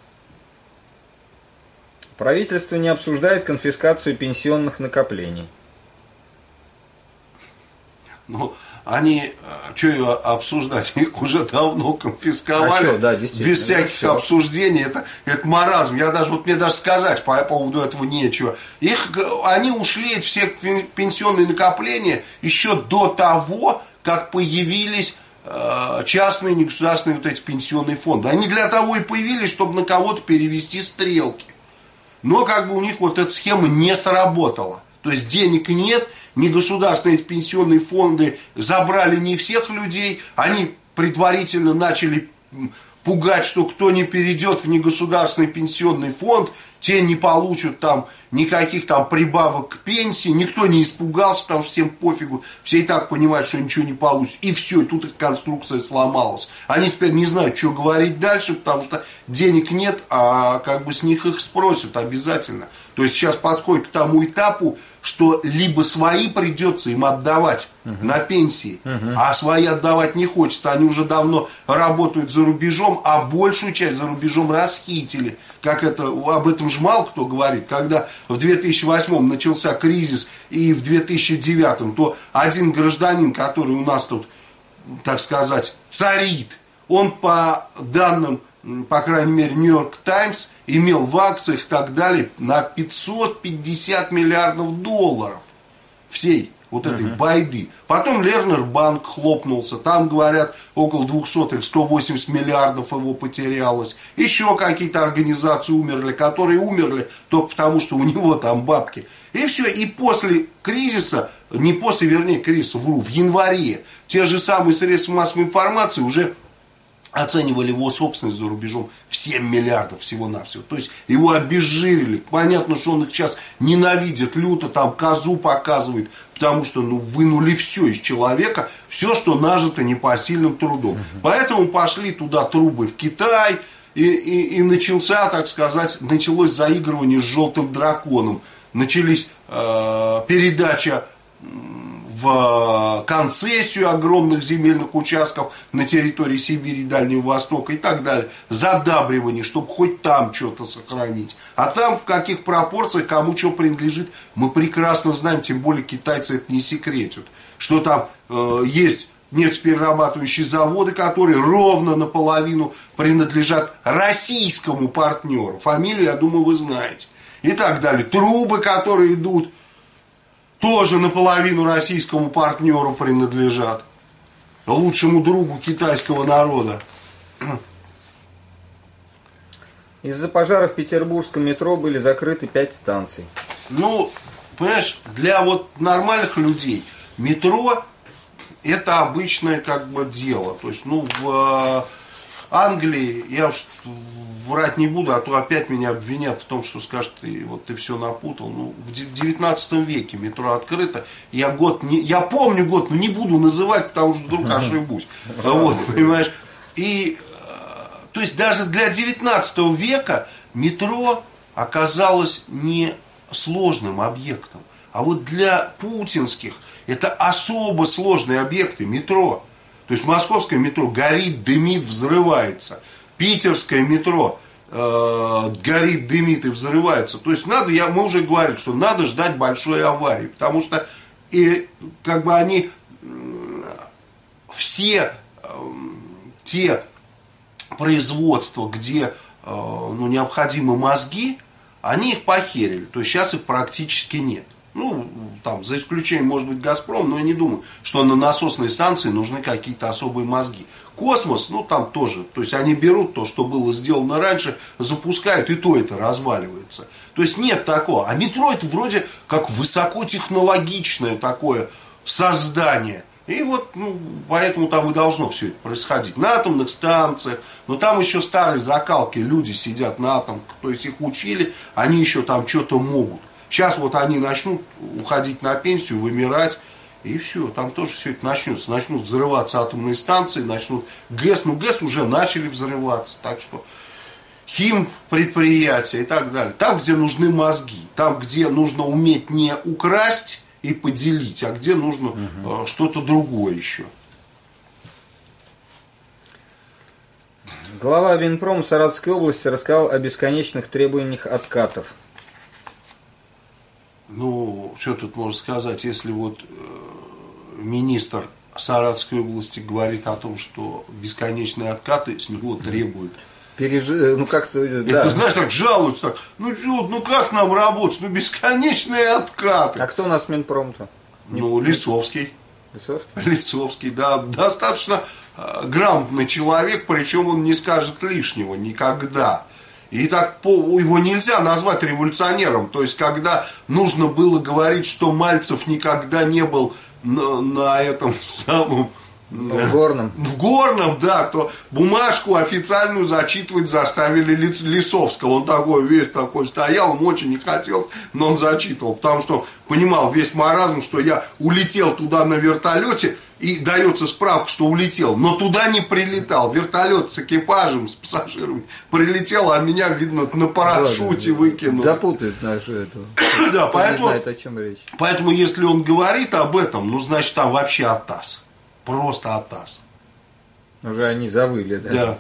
A: Правительство не обсуждает конфискацию пенсионных накоплений.
B: Ну, они, что ее обсуждать, их уже давно конфисковали,
A: что, да,
B: без всяких обсуждений, это маразм, мне даже сказать по поводу этого нечего. Они ушли, все пенсионные накопления, еще до того, как появились частные, негосударственные вот эти пенсионные фонды. Они для того и появились, чтобы на кого-то перевести стрелки. Но как бы у них вот эта схема не сработала. То есть денег нет, негосударственные пенсионные фонды забрали не всех людей, они предварительно начали пугать, что кто не перейдет в негосударственный пенсионный фонд, те не получат там никаких там прибавок к пенсии. Никто не испугался, потому что всем пофигу. Все и так понимают, что ничего не получат. И все, и тут их конструкция сломалась. Они теперь не знают, что говорить дальше, потому что денег нет, а как бы с них их спросят обязательно. То есть сейчас подходит к тому этапу, что либо свои придется им отдавать на пенсии, а свои отдавать не хочется. Они уже давно работают за рубежом, а большую часть за рубежом расхитили. Как это, об этом же мало кто говорит. Когда в 2008 начался кризис и в 2009, то один гражданин, который у нас тут, так сказать, царит, он по данным, по крайней мере, Нью-Йорк Таймс, имел в акциях и так далее на 550 миллиардов долларов всей вот этой байды. Потом Лернер банк хлопнулся, там, говорят, около 200 или 180 миллиардов его потерялось. Еще какие-то организации умерли, которые умерли только потому, что у него там бабки. И все, и после кризиса, не после, вернее, кризиса, в январе, те же самые средства массовой информации уже оценивали его собственность за рубежом в 7 миллиардов всего-навсего. То есть его обезжирили. Понятно, что он их сейчас ненавидит люто, там козу показывает, потому что вынули все из человека, все, что нажито непосильным трудом. Поэтому пошли туда трубы в Китай, и начался, так сказать, началось заигрывание с желтым драконом. Начались передача в концессию огромных земельных участков на территории Сибири и Дальнего Востока и так далее. Задабривание, чтобы хоть там что-то сохранить. А там в каких пропорциях кому что принадлежит, мы прекрасно знаем, тем более китайцы это не секретят. Что там есть нефтеперерабатывающие заводы, которые ровно наполовину принадлежат российскому партнеру. Фамилию, я думаю, вы знаете. И так далее. Трубы, которые идут, тоже наполовину российскому партнеру принадлежат. Лучшему другу китайского народа.
A: Из-за пожара в петербургском метро были закрыты 5 станций.
B: Ну, понимаешь, для вот нормальных людей метро это обычное как бы дело. То есть, в Англии, я уж врать не буду, а то опять меня обвинят в том, что скажут, ты все напутал. В 19 веке метро открыто. Я помню год, но не буду называть, потому что вдруг ошибусь. Вот, понимаешь. И, то есть, даже для 19 века метро оказалось не сложным объектом. А вот для путинских это особо сложные объекты метро. То есть московское метро горит, дымит, взрывается. Питерское метро горит, дымит и взрывается. То есть мы уже говорили, что надо ждать большой аварии. Потому что они все те производства, где необходимы мозги, они их похерили. То есть сейчас их практически нет. Там, за исключением, может быть, Газпром, но я не думаю, что на насосной станции нужны какие-то особые мозги. Космос, там тоже. То есть они берут то, что было сделано раньше, запускают, и то это разваливается. То есть нет такого. А метро это вроде как высокотехнологичное такое создание. И вот, поэтому там и должно все это происходить. На атомных станциях, но там еще старые закалки, люди сидят на атом, то есть их учили, они еще там что-то могут. Сейчас вот они начнут уходить на пенсию, вымирать, и все, там тоже все это начнется. Начнут взрываться атомные станции, начнут ГЭС, ГЭС уже начали взрываться, так что химпредприятия и так далее. Там, где нужны мозги, там, где нужно уметь не украсть и поделить, а где нужно что-то другое еще.
A: Глава Минпрома Саратовской области рассказал о бесконечных требованиях откатов.
B: Что тут можно сказать, если вот министр Саратовской области говорит о том, что бесконечные откаты с него требуют.
A: Это,
B: знаешь, так жалуются, так, как нам работать, бесконечные откаты.
A: А кто у нас Минпром-то?
B: Лисовский. Лисовский, да, достаточно грамотный человек, причем он не скажет лишнего никогда. И так его нельзя назвать революционером. То есть, когда нужно было говорить, что Мальцев никогда не был на этом самом
A: Ну, в Горном.
B: В Горном, да, то бумажку официальную зачитывать заставили Лисовского. Он такой, весь такой стоял, ему очень не хотел, но он зачитывал, потому что понимал весь маразм, что я улетел туда на вертолете, и дается справка, что улетел, но туда не прилетал. Вертолет с экипажем, с пассажирами прилетел, а меня, видно, на парашюте выкинули.
A: Запутает нашу эту.
B: Да, поэтому,
A: не знает, о чем речь.
B: поэтому, если он говорит об этом, ну, значит, там вообще атас. Просто атас.
A: Уже они завыли, да?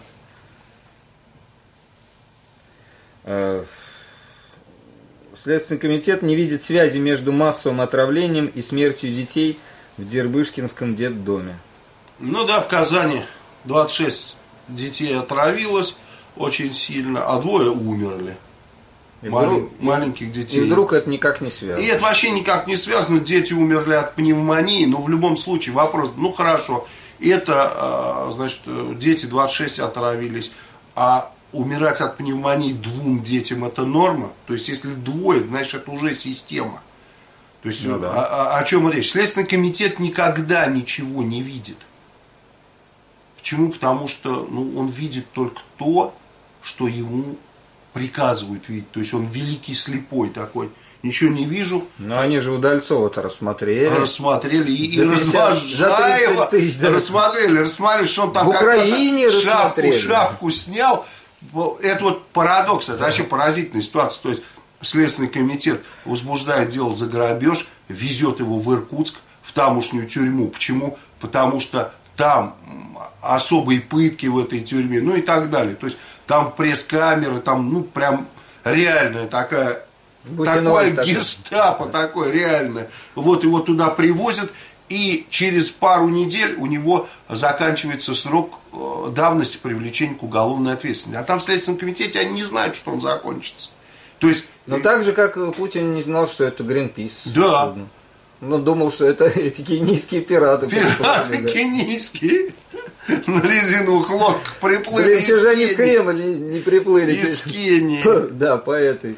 B: Да.
A: Следственный комитет не видит связи между массовым отравлением и смертью детей в Дербышкинском детдоме.
B: Ну да, в Казани 26 детей отравилось очень сильно, а 2 умерли. Маленьких детей.
A: И вдруг это никак не связано.
B: И это вообще никак не связано. Дети умерли от пневмонии, но в любом случае вопрос, ну хорошо, это, значит, дети 26 отравились, а умирать от пневмонии 2 детям это норма? То есть, если 2, значит, это уже система. То есть, ну, да. О чем речь? Следственный комитет никогда ничего не видит. Почему? Потому что он видит только то, что ему приказывают видеть. То есть, он великий слепой такой. Ничего не вижу.
A: Но они же Удальцова-то рассмотрели.
B: Рассмотрели. И Развожаева рассмотрели, что он там
A: в Украине
B: шапку снял. Это вот парадокс, это вообще поразительная ситуация. То есть, Следственный комитет возбуждает дело за грабеж, везет его в Иркутск, в тамошнюю тюрьму. Почему? Потому что там особые пытки в этой тюрьме, ну и так далее. То есть, там пресс-камеры, там, прям реальная такое гестапо, такое реальное. Вот его туда привозят, и через пару недель у него заканчивается срок давности привлечения к уголовной ответственности. А там в Следственном комитете они не знают, что он закончится. То есть,
A: но так же, как Путин не знал, что это Гринпис.
B: Да.
A: Он думал, что это эти кенийские пираты.
B: Пираты кенийские. На резиновых лодках приплыли.
A: Блин, что же они в Кремль не приплыли?
B: Из Кении.
A: Да, по этой.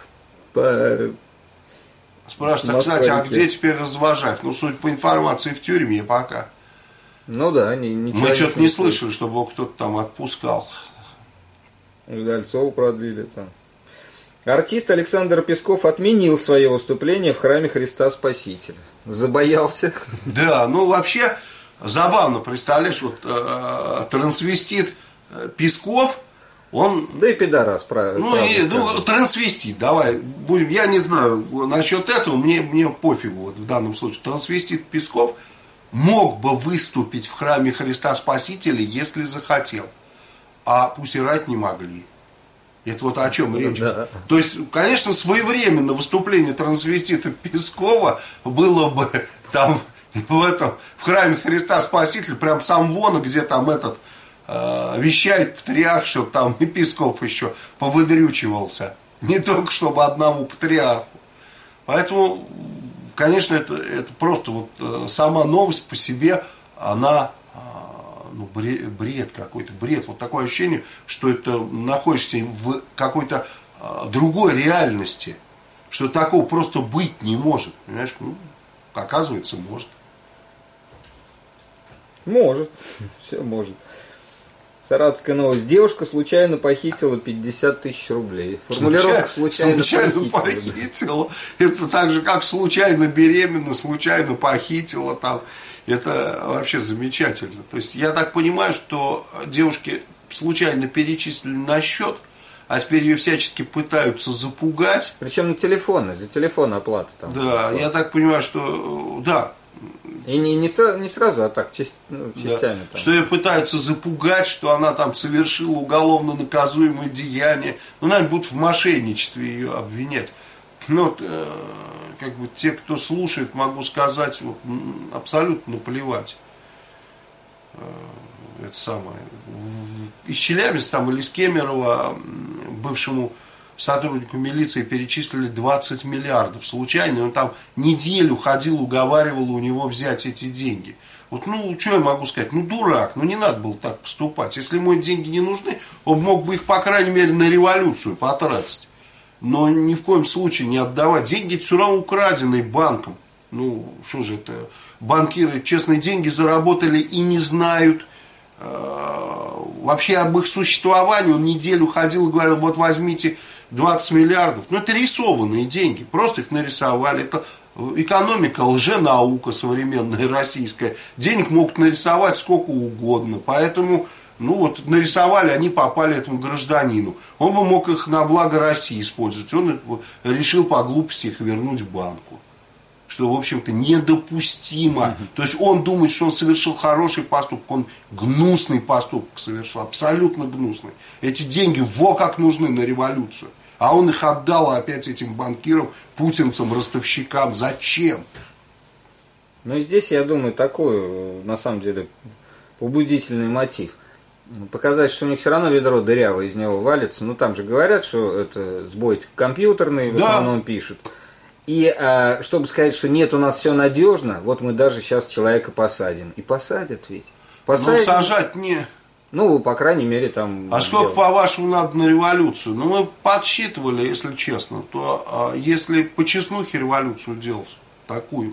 B: Спрашивают, кстати, а где теперь Развожаев? Ну, судя по информации, в тюрьме пока.
A: Ну да,
B: мы что-то не слышали, чтобы его кто-то там отпускал.
A: Удальцову продлили там. Артист Александр Песков отменил свое выступление в храме Христа Спасителя. Забоялся. Да,
B: вообще забавно, представляешь, вот трансвестит Песков, он...
A: Да и пидорас, правда.
B: Трансвестит, давай, будем, я не знаю насчет этого, мне пофигу вот в данном случае. Трансвестит Песков мог бы выступить в храме Христа Спасителя, если захотел, а Пусирать не могли. Это вот о чем речь.
A: Да.
B: То есть, конечно, своевременно выступление трансвестита Пескова было бы там в храме Христа Спасителя, прям сам вон, где там вещает патриарх, чтобы там и Песков еще повыдрючивался. Не только чтобы одному патриарху. Поэтому, конечно, это просто вот сама новость по себе, она... бред какой-то, бред. Вот такое ощущение, что это находишься в какой-то другой реальности, что такого просто быть не может. Понимаешь? Оказывается, может.
A: Может. Все может. Саратовская новость. Девушка случайно похитила 50 тысяч рублей. Формулировка случайно
B: похитила. Это так же, как случайно беременна, случайно похитила там. Это вообще замечательно. То есть, я так понимаю, что девушки случайно перечислили на счет, а теперь ее всячески пытаются запугать.
A: Причем на телефон, за телефон оплата там.
B: Да, я так понимаю, что да.
A: И не сразу, а так частями.
B: Да.
A: Там.
B: Что ее пытаются запугать, что она там совершила уголовно наказуемое деяние. Наверное, будут в мошенничестве ее обвинять. Как бы те, кто слушает, могу сказать, абсолютно наплевать. Это самое. Из Челябинска там, или из Кемерово бывшему сотруднику милиции перечислили 20 миллиардов случайно. Он там неделю ходил, уговаривал у него взять эти деньги. Вот, что я могу сказать? Дурак, не надо было так поступать. Если ему эти деньги не нужны, он мог бы их, по крайней мере, на революцию потратить. Но ни в коем случае не отдавать. Деньги все равно украденные банком. Что же это? банкиры честные деньги заработали и не знают вообще об их существовании. Он неделю ходил и говорил, вот возьмите 20 миллиардов. Ну, это рисованные деньги, просто их нарисовали. Это экономика, лженаука современная российская. Денег могут нарисовать сколько угодно. Поэтому, ну вот, нарисовали, они попали этому гражданину. Он бы мог их на благо России использовать. Он решил по глупости их вернуть банку. Что, в общем-то, недопустимо. То есть он думает, что он совершил хороший поступок, он гнусный поступок совершил, абсолютно гнусный. Эти деньги во как нужны на революцию. А он их отдал опять этим банкирам, путинцам, ростовщикам. Зачем?
A: Ну и здесь, я думаю, такой, на самом деле, побудительный мотив. Показать, что у них все равно ведро дырявое, из него валится. Ну там же говорят, что это сбой компьютерный, в основном пишут. И чтобы сказать, что нет, у нас все надежно, вот мы даже сейчас человека посадим. И посадят ведь.
B: Посадят. Ну, сажать не...
A: Ну, по крайней мере, там...
B: А сколько, по-вашему, надо на революцию? Ну, мы подсчитывали, если честно, то если по честнухе революцию делать, такую,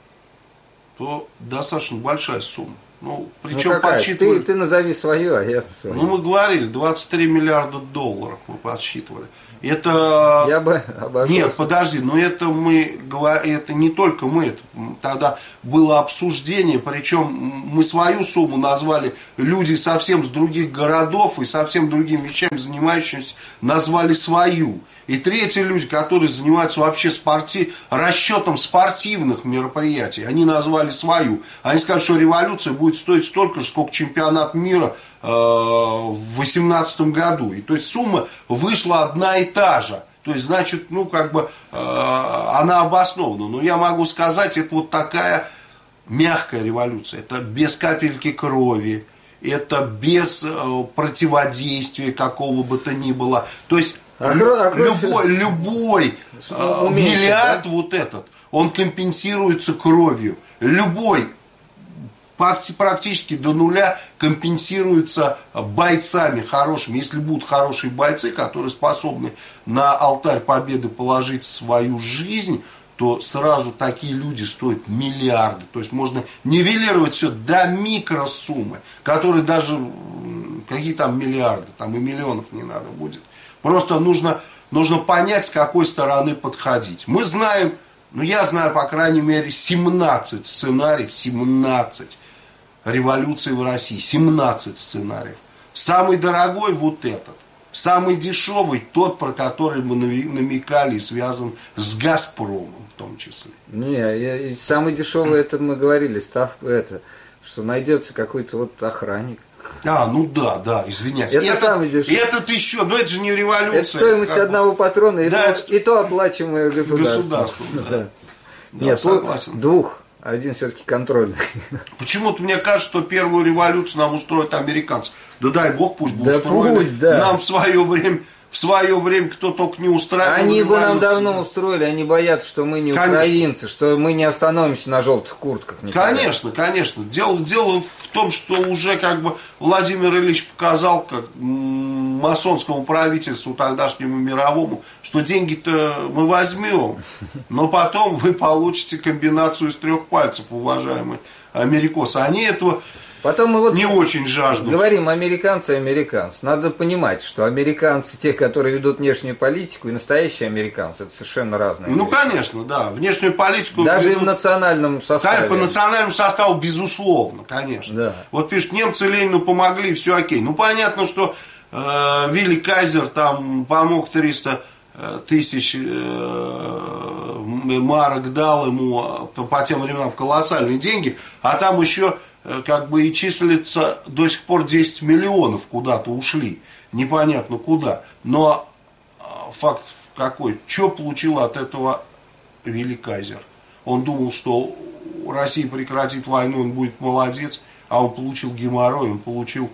B: то достаточно большая сумма. Ну, причем
A: ну, подсчитывали... Ты назови свою, а я свою.
B: Ну, мы говорили, 23 миллиарда долларов мы подсчитывали. Это...
A: Я бы обошелся.
B: Нет, подожди, но это мы это не только мы, это тогда было обсуждение, причем мы свою сумму назвали, люди совсем с других городов и совсем другими вещами занимающимися назвали свою. И третьи люди, которые занимаются вообще расчетом спортивных мероприятий, они назвали свою. Они скажут, что революция будет стоить столько же, сколько чемпионат мира в 2018 году. И то есть сумма вышла одна и та же. То есть, значит, ну, как бы она обоснована. Но я могу сказать, это вот такая мягкая революция. Это без капельки крови. Это без противодействия какого бы то ни было. То есть, любой миллиард, да? Вот этот, он компенсируется кровью. Любой практически до нуля компенсируется бойцами хорошими. Если будут хорошие бойцы, которые способны на алтарь победы положить свою жизнь, то сразу такие люди стоят миллиарды. То есть можно нивелировать все до микросуммы, которые даже, какие там миллиарды, там и миллионов не надо будет. Просто нужно понять, с какой стороны подходить. Мы знаем, ну я знаю, по крайней мере, 17 сценариев, 17 революций в России, 17 сценариев. Самый дорогой вот этот. Самый дешевый тот, про который мы намекали, и связан с «Газпромом» в том числе.
A: Не, самый дешевый, это мы говорили, что найдется какой-то вот охранник.
B: Ну да, извиняюсь.
A: Это самый дешевый.
B: И этот еще, но это же не революция.
A: Это стоимость одного патрона, и то оплачиваемое государством.
B: Да.
A: Нет, согласен. Двух. Один все-таки контрольный.
B: Почему-то мне кажется, что первую революцию нам устроят американцы. Да дай бог, пусть бы устроили.
A: Пусть, да.
B: Нам в свое время кто только не устраивал.
A: Они бы нам давно устроили, они боятся, что мы не украинцы, что мы не остановимся на желтых куртках.
B: Конечно. Дело в том, что уже как бы Владимир Ильич показал, как масонскому правительству тогдашнему мировому, что деньги-то мы возьмем, но потом вы получите комбинацию из 3 пальцев, уважаемые америкосы. Они этого
A: потом мы
B: не очень жаждут.
A: Говорим американцы. Надо понимать, что американцы, те, которые ведут внешнюю политику, и настоящие американцы, это совершенно разные.
B: Ну, конечно, да. Внешнюю политику
A: даже ведут... и в национальном составе.
B: По национальному составу, безусловно, конечно.
A: Да.
B: Вот пишут, немцы Ленину помогли, все окей. Ну, понятно, что Вилли Кайзер там помог 300 тысяч марок дал ему по тем временам колоссальные деньги, а там еще как бы и числится до сих пор 10 миллионов куда-то ушли, непонятно куда. Но факт какой? Что получил от этого Вилли Кайзер? Он думал, что Россия прекратит войну, он будет молодец, а он получил геморрой, он получил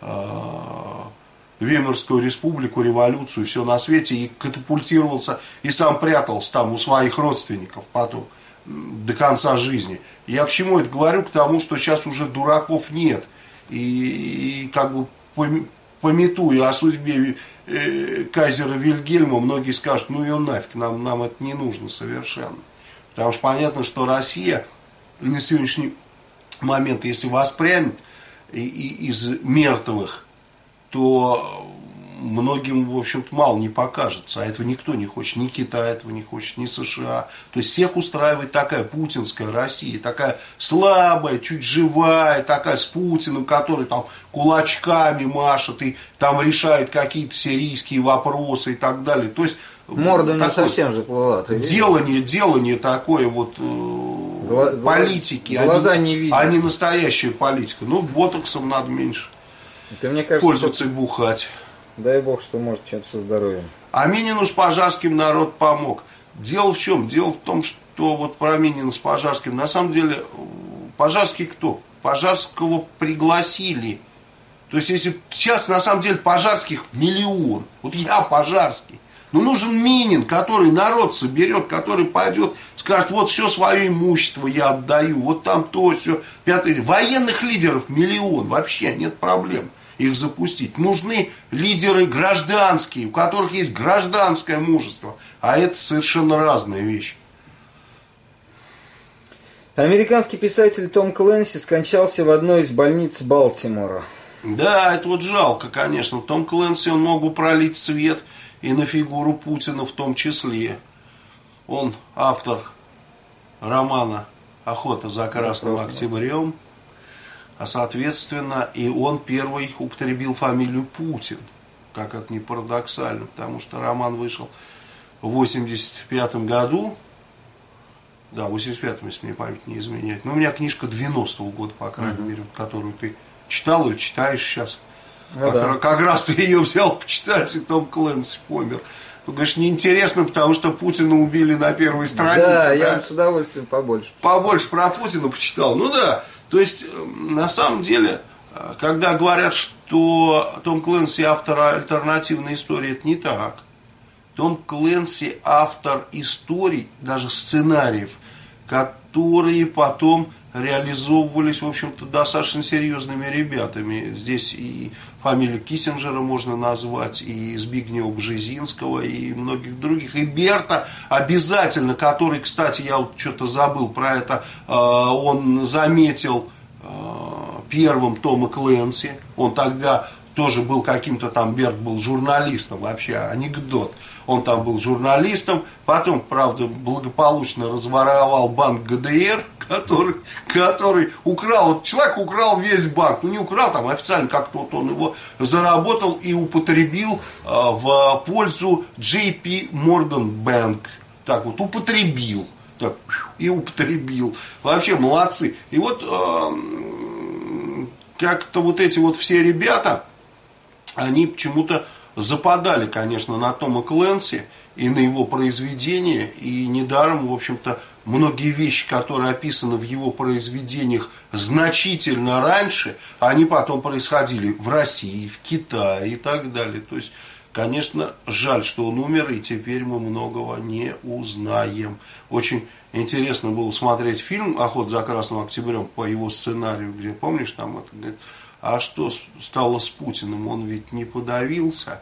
B: Веймарскую республику, революцию, все на свете, и катапультировался, и сам прятался там у своих родственников потом до конца жизни. Я к чему это говорю? К тому, что сейчас уже дураков нет. И как бы памятуя о судьбе кайзера Вильгельма, многие скажут, ну и нафиг, нам это не нужно совершенно. Потому что понятно, что Россия на сегодняшний момент, если воспрянет из мертвых, то многим, в общем-то, мало не покажется. А этого никто не хочет. Ни Китай этого не хочет, ни США. То есть всех устраивает такая путинская Россия. Такая слабая, чуть живая, такая с Путиным, который там кулачками машет и там решает какие-то сирийские вопросы и так далее. То есть
A: морда не совсем заплыла.
B: Делание такое вот политики.
A: Глаза не видят.
B: А не настоящая политика. Ну, ботоксом надо меньше
A: мне кажется,
B: пользоваться и бухать.
A: Дай бог, что может чем-то со здоровьем.
B: А Минину с Пожарским народ помог. Дело в чем? Дело в том, что вот про Минина с Пожарским, на самом деле, Пожарский кто? Пожарского пригласили. То есть, если сейчас, на самом деле, Пожарских миллион. Вот я Пожарский. Но нужен Минин, который народ соберет, который пойдет, скажет, вот все свое имущество я отдаю, вот там то, все, пятое. Военных лидеров миллион, вообще нет проблем их запустить. Нужны лидеры гражданские, у которых есть гражданское мужество. А это совершенно разные вещи.
A: Американский писатель Том Клэнси скончался в одной из больниц Балтимора.
B: Да, это вот жалко, конечно. Том Клэнси, он мог бы пролить свет и на фигуру Путина в том числе. Он автор романа «Охота за Красным Октябрем». А соответственно, и он первый употребил фамилию Путин. Как это ни парадоксально, потому что роман вышел в 85 году. Да, в 85-м, если мне память не изменяет. Но у меня книжка 90-го года, по крайней мере, которую ты читал или читаешь сейчас. Как раз ты ее взял почитать, и Том Клэнси помер. Ну, конечно, неинтересно, потому что Путина убили на первой странице.
A: Да, я с удовольствием побольше.
B: Побольше про Путина почитал. Ну да, то есть, на самом деле, когда говорят, что Том Клэнси автор альтернативной истории, это не так. Том Клэнси автор историй, даже сценариев, которые потом реализовывались, в общем-то, достаточно серьезными ребятами. Здесь и фамилию Киссинджера можно назвать, и Збигнева Бжезинского, и многих других. И Берта обязательно, который, кстати, я вот что-то забыл про это, он заметил первым Тома Клэнси. Он тогда тоже был каким-то там, Берт был журналистом, вообще анекдот. Он там был журналистом, потом, правда, благополучно разворовал банк ГДР, который украл, вот человек украл весь банк, ну не украл, там официально как-то вот он его заработал и употребил в пользу JP Morgan Bank, так вот, употребил, так, и употребил, вообще молодцы. И вот как-то вот эти вот все ребята, они почему-то западали, конечно, на Тома Клэнси и на его произведения, и недаром, в общем-то, многие вещи, которые описаны в его произведениях значительно раньше, они потом происходили в России, в Китае и так далее. То есть, конечно, жаль, что он умер, и теперь мы многого не узнаем. Очень интересно было смотреть фильм «Охота за Красным Октябрем» по его сценарию, где, помнишь, там это говорит, а что стало с Путиным? Он ведь не подавился.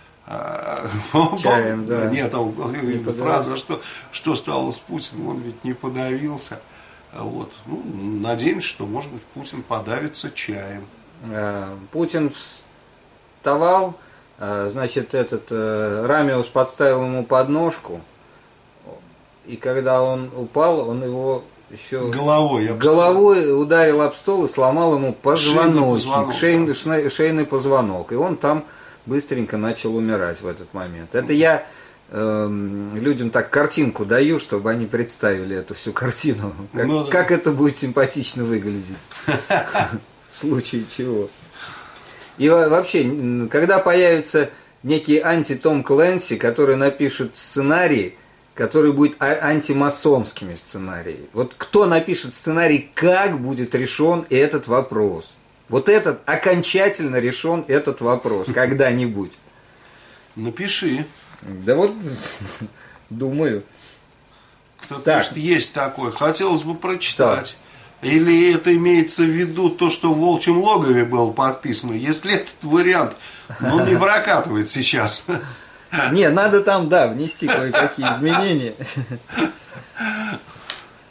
A: Чаем, да.
B: Нет, фраза, что стало с Путиным? Он ведь не подавился. Вот. Ну, надеемся, что, может быть, Путин подавится чаем.
A: Путин вставал, значит, Рамиус подставил ему подножку, и когда он упал, он его еще головой ударил об стол и сломал ему позвоночник, шейный позвонок. И он там быстренько начал умирать в этот момент. Это я людям так картинку даю, чтобы они представили эту всю картину. Как это будет симпатично выглядеть. В случае чего. И вообще, когда появится некий анти-Том Клэнси, который напишет сценарий, который будет антимасонскими сценариями. Вот кто напишет сценарий, как будет решен этот вопрос? Вот этот окончательно решен этот вопрос когда-нибудь.
B: Напиши.
A: Да вот, думаю.
B: Кто-то пишет, есть такое. Хотелось бы прочитать. Да. Или это имеется в виду то, что в Волчьем логове было подписано? Если этот вариант, ну, не прокатывает сейчас.
A: Не, надо там, да, внести кое-какие изменения.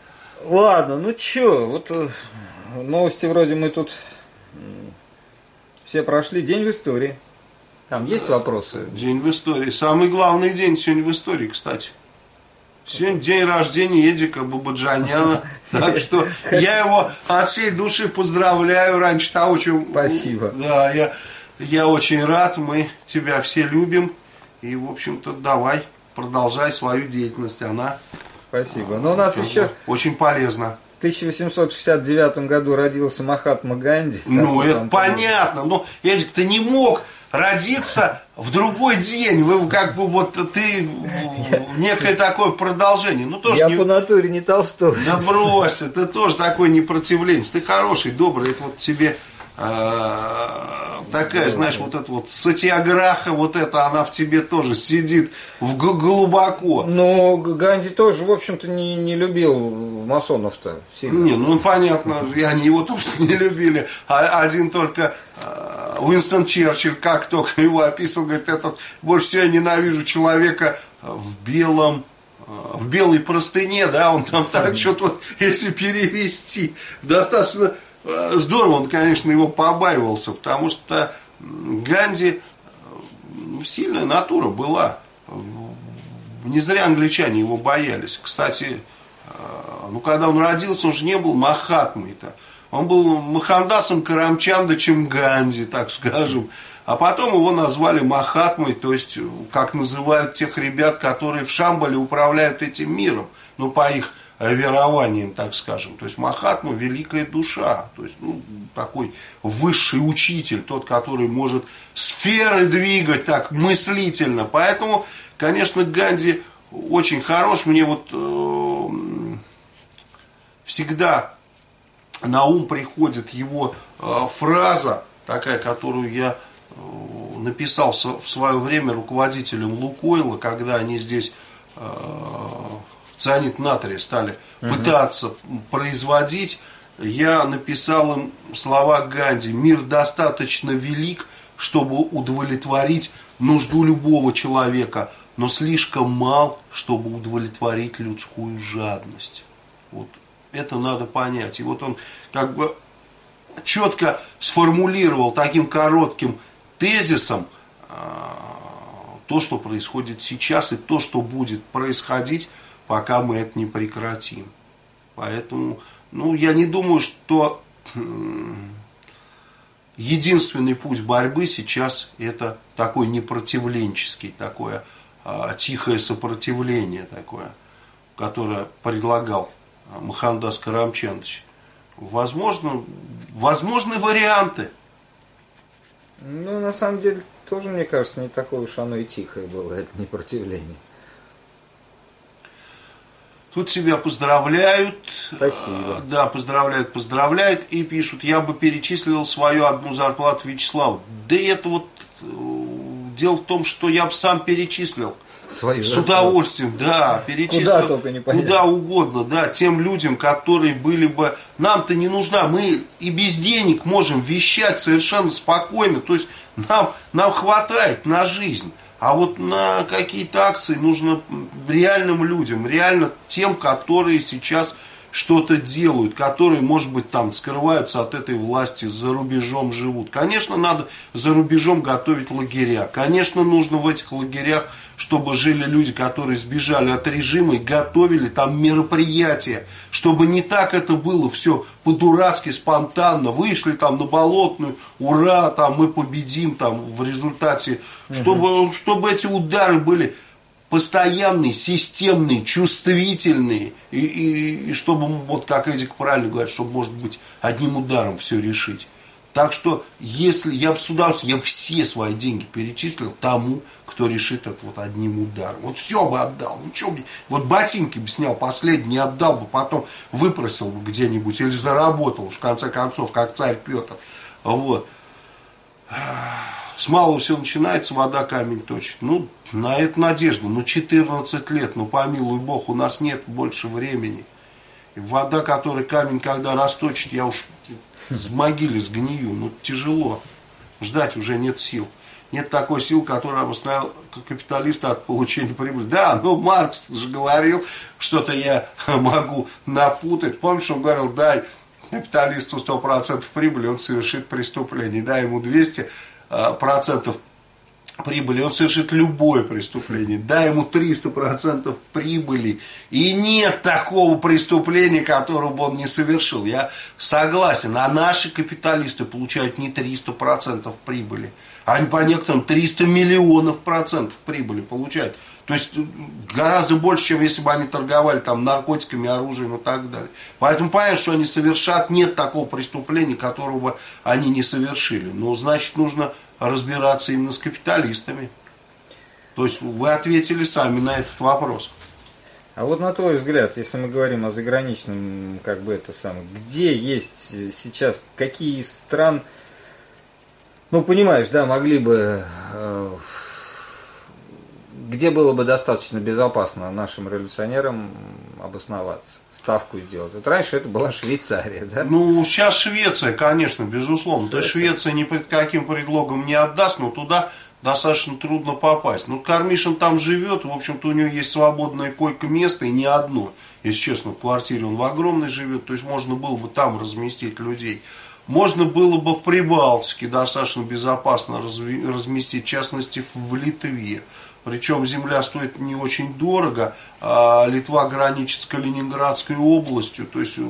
A: Ладно, ну чё, вот новости вроде мы тут все прошли. День в истории. Там есть вопросы?
B: День в истории. Самый главный день сегодня в истории, кстати. Сегодня день рождения Эдика Бабаджаняна. Так что я его от всей души поздравляю раньше того, чем...
A: Спасибо.
B: Да, я очень рад, мы тебя все любим. И, в общем-то, давай, продолжай свою деятельность. Она...
A: Спасибо. Но у нас еще...
B: Очень полезно.
A: В 1869 году родился Махатма Ганди.
B: Ну, это понятно. Но, Эдик, ты не мог родиться в другой день. Вы как бы вот ты некое такое продолжение. Ну, тоже
A: я
B: не...
A: по натуре не Толстой.
B: Да брось, ты тоже такой непротивленец. Ты хороший, добрый. Это вот тебе такая, знаешь, вот эта вот сатьяграха, вот это, она в тебе тоже сидит глубоко.
A: Но Ганди тоже, в общем-то, не любил масонов-то сильно.
B: Не, ну понятно, и они его тоже не любили. Один только Уинстон Черчилль, как только его описывал, говорит, этот, больше всего я ненавижу человека в белой простыне, да, он там так что-то, вот, если перевести, достаточно здорово, он, конечно, его побаивался, потому что Ганди сильная натура была. Не зря англичане его боялись. Кстати, ну, когда он родился, он же не был Махатмой-то. Он был Мохандасом Карамчандовичем Ганди, так скажем. А потом его назвали Махатмой, то есть, как называют тех ребят, которые в Шамбале управляют этим миром. Ну, по их верованием, так скажем. То есть Махатма — великая душа, то есть, ну, такой высший учитель, тот, который может сферы двигать так мыслительно. Поэтому, конечно, Ганди очень хорош. Мне вот всегда на ум приходит его фраза, такая, которую я написал в свое время руководителям Лукойла, когда они здесь цианид натрия стали пытаться производить. Я написал им слова Ганди: мир достаточно велик, чтобы удовлетворить нужду любого человека, но слишком мал, чтобы удовлетворить людскую жадность. Вот это надо понять. И вот он как бы четко сформулировал таким коротким тезисом то, что происходит сейчас, и то, что будет происходить, пока мы это не прекратим. Поэтому, ну, я не думаю, что единственный путь борьбы сейчас это такой непротивленческий, такое тихое сопротивление такое, которое предлагал Мохандас Карамчандович. Возможны варианты.
A: Ну, на самом деле, тоже, мне кажется, не такое уж оно и тихое было, это непротивление.
B: Тут тебя поздравляют.
A: Спасибо.
B: Да, поздравляют и пишут: я бы перечислил свою одну зарплату Вячеславу. Да это вот дело в том, что я бы сам перечислил.
A: Свою
B: с
A: зарплату.
B: Удовольствием, да, перечислил.
A: Куда только не понятно.
B: Куда угодно, да, тем людям, которые были бы... Нам-то не нужна, мы и без денег можем вещать совершенно спокойно, то есть нам хватает на жизнь. А вот на какие-то акции нужно реальным людям, реально тем, которые сейчас что-то делают, которые, может быть, там скрываются от этой власти, за рубежом живут. Конечно, надо за рубежом готовить лагеря. Конечно, нужно в этих лагерях, чтобы жили люди, которые сбежали от режима, и готовили там мероприятия, чтобы не так это было все по-дурацки, спонтанно, вышли там на Болотную, ура, там мы победим там в результате, чтобы эти удары были постоянные, системные, чувствительные, и чтобы, вот как Эдик правильно говорит, чтобы, может быть, одним ударом все решить. Так что, если я бы с удовольствием, я бы все свои деньги перечислил тому, кто решит это вот одним ударом. Вот все бы отдал. Ничего бы, вот ботинки бы снял последний, отдал бы, потом выпросил бы где-нибудь или заработал, в конце концов, как царь Петр. Вот. С малого все начинается, вода камень точит. Ну, на это надежда. Ну, 14 лет, ну, помилуй Бог, у нас нет больше времени. И вода, которая камень, когда расточит, я уж в могиле сгнию. Ну, тяжело. Ждать уже нет сил. нет такой силы, которая обосновала капиталиста от получения прибыли. Да, ну Маркс же говорил, что-то я могу напутать. Помнишь, он говорил, дай капиталисту 100% прибыли, он совершит преступление. Дай ему 200% прибыли, он совершит любое преступление. Дай ему 300% прибыли, и нет такого преступления, которого бы он не совершил. Я согласен, а наши капиталисты получают не 300% прибыли, а по некоторым 300 миллионов процентов прибыли получают. То есть гораздо больше, чем если бы они торговали там наркотиками, оружием и так далее. Поэтому понятно, что они совершат, нет такого преступления, которого бы они не совершили. Но значит нужно разбираться именно с капиталистами. То есть вы ответили сами на этот вопрос.
A: А вот на твой взгляд, если мы говорим о заграничном, как бы это самое, где есть сейчас, какие из стран, ну понимаешь, да, могли бы, где было бы достаточно безопасно нашим революционерам обосноваться, ставку сделать? Вот раньше это была Швейцария, да?
B: Ну, сейчас Швеция, конечно, безусловно. То есть Швеция ни под каким предлогом не отдаст, но туда достаточно трудно попасть. Ну, Кармишин там живет, в общем-то, у него есть свободное койко-место, и не одно. Если честно, в квартире он в огромной живет, то есть можно было бы там разместить людей. Можно было бы в Прибалтике достаточно безопасно разместить, в частности, в Литве. Причем земля стоит не очень дорого, а Литва граничит с Калининградской областью, то есть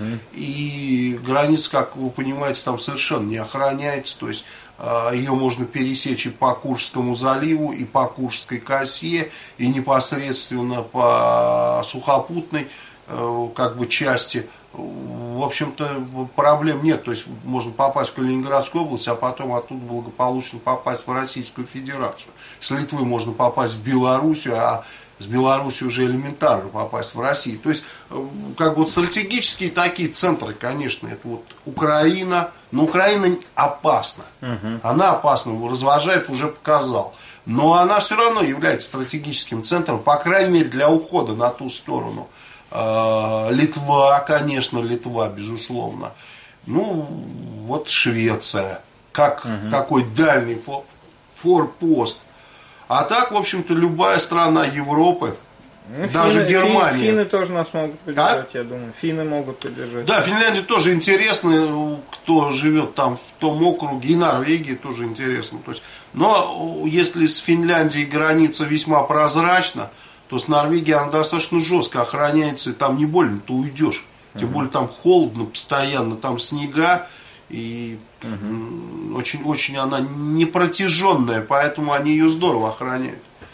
B: и граница, как вы понимаете, там совершенно не охраняется, то есть ее можно пересечь и по Куршскому заливу, и по Куршской косе, и непосредственно по сухопутной как бы части. В общем-то, проблем нет. То есть можно попасть в Калининградскую область, а потом оттуда благополучно попасть в Российскую Федерацию. С Литвы можно попасть в Белоруссию, а с Белоруссии уже элементарно попасть в Россию. То есть, как бы вот стратегические такие центры, конечно, это вот Украина. Но Украина опасна. Она опасна, Развожаев уже показал. Но она все равно является стратегическим центром, по крайней мере, для ухода на ту сторону. Литва, конечно, Литва, безусловно. Ну, вот Швеция, как такой дальний форпост. А так, в общем-то, любая страна Европы, ну, даже Германия.
A: Финны тоже нас могут поддержать, я думаю. Финны могут поддержать.
B: Да, Финляндия тоже интересно, кто живет там в том округе, и Норвегия тоже интересно. То есть, но если с Финляндией граница весьма прозрачна, то с Норвегией она достаточно жестко охраняется, и там не больно, ты уйдешь. Тем более там холодно постоянно, там снега, и очень она непротяженная, поэтому они ее здорово охраняют.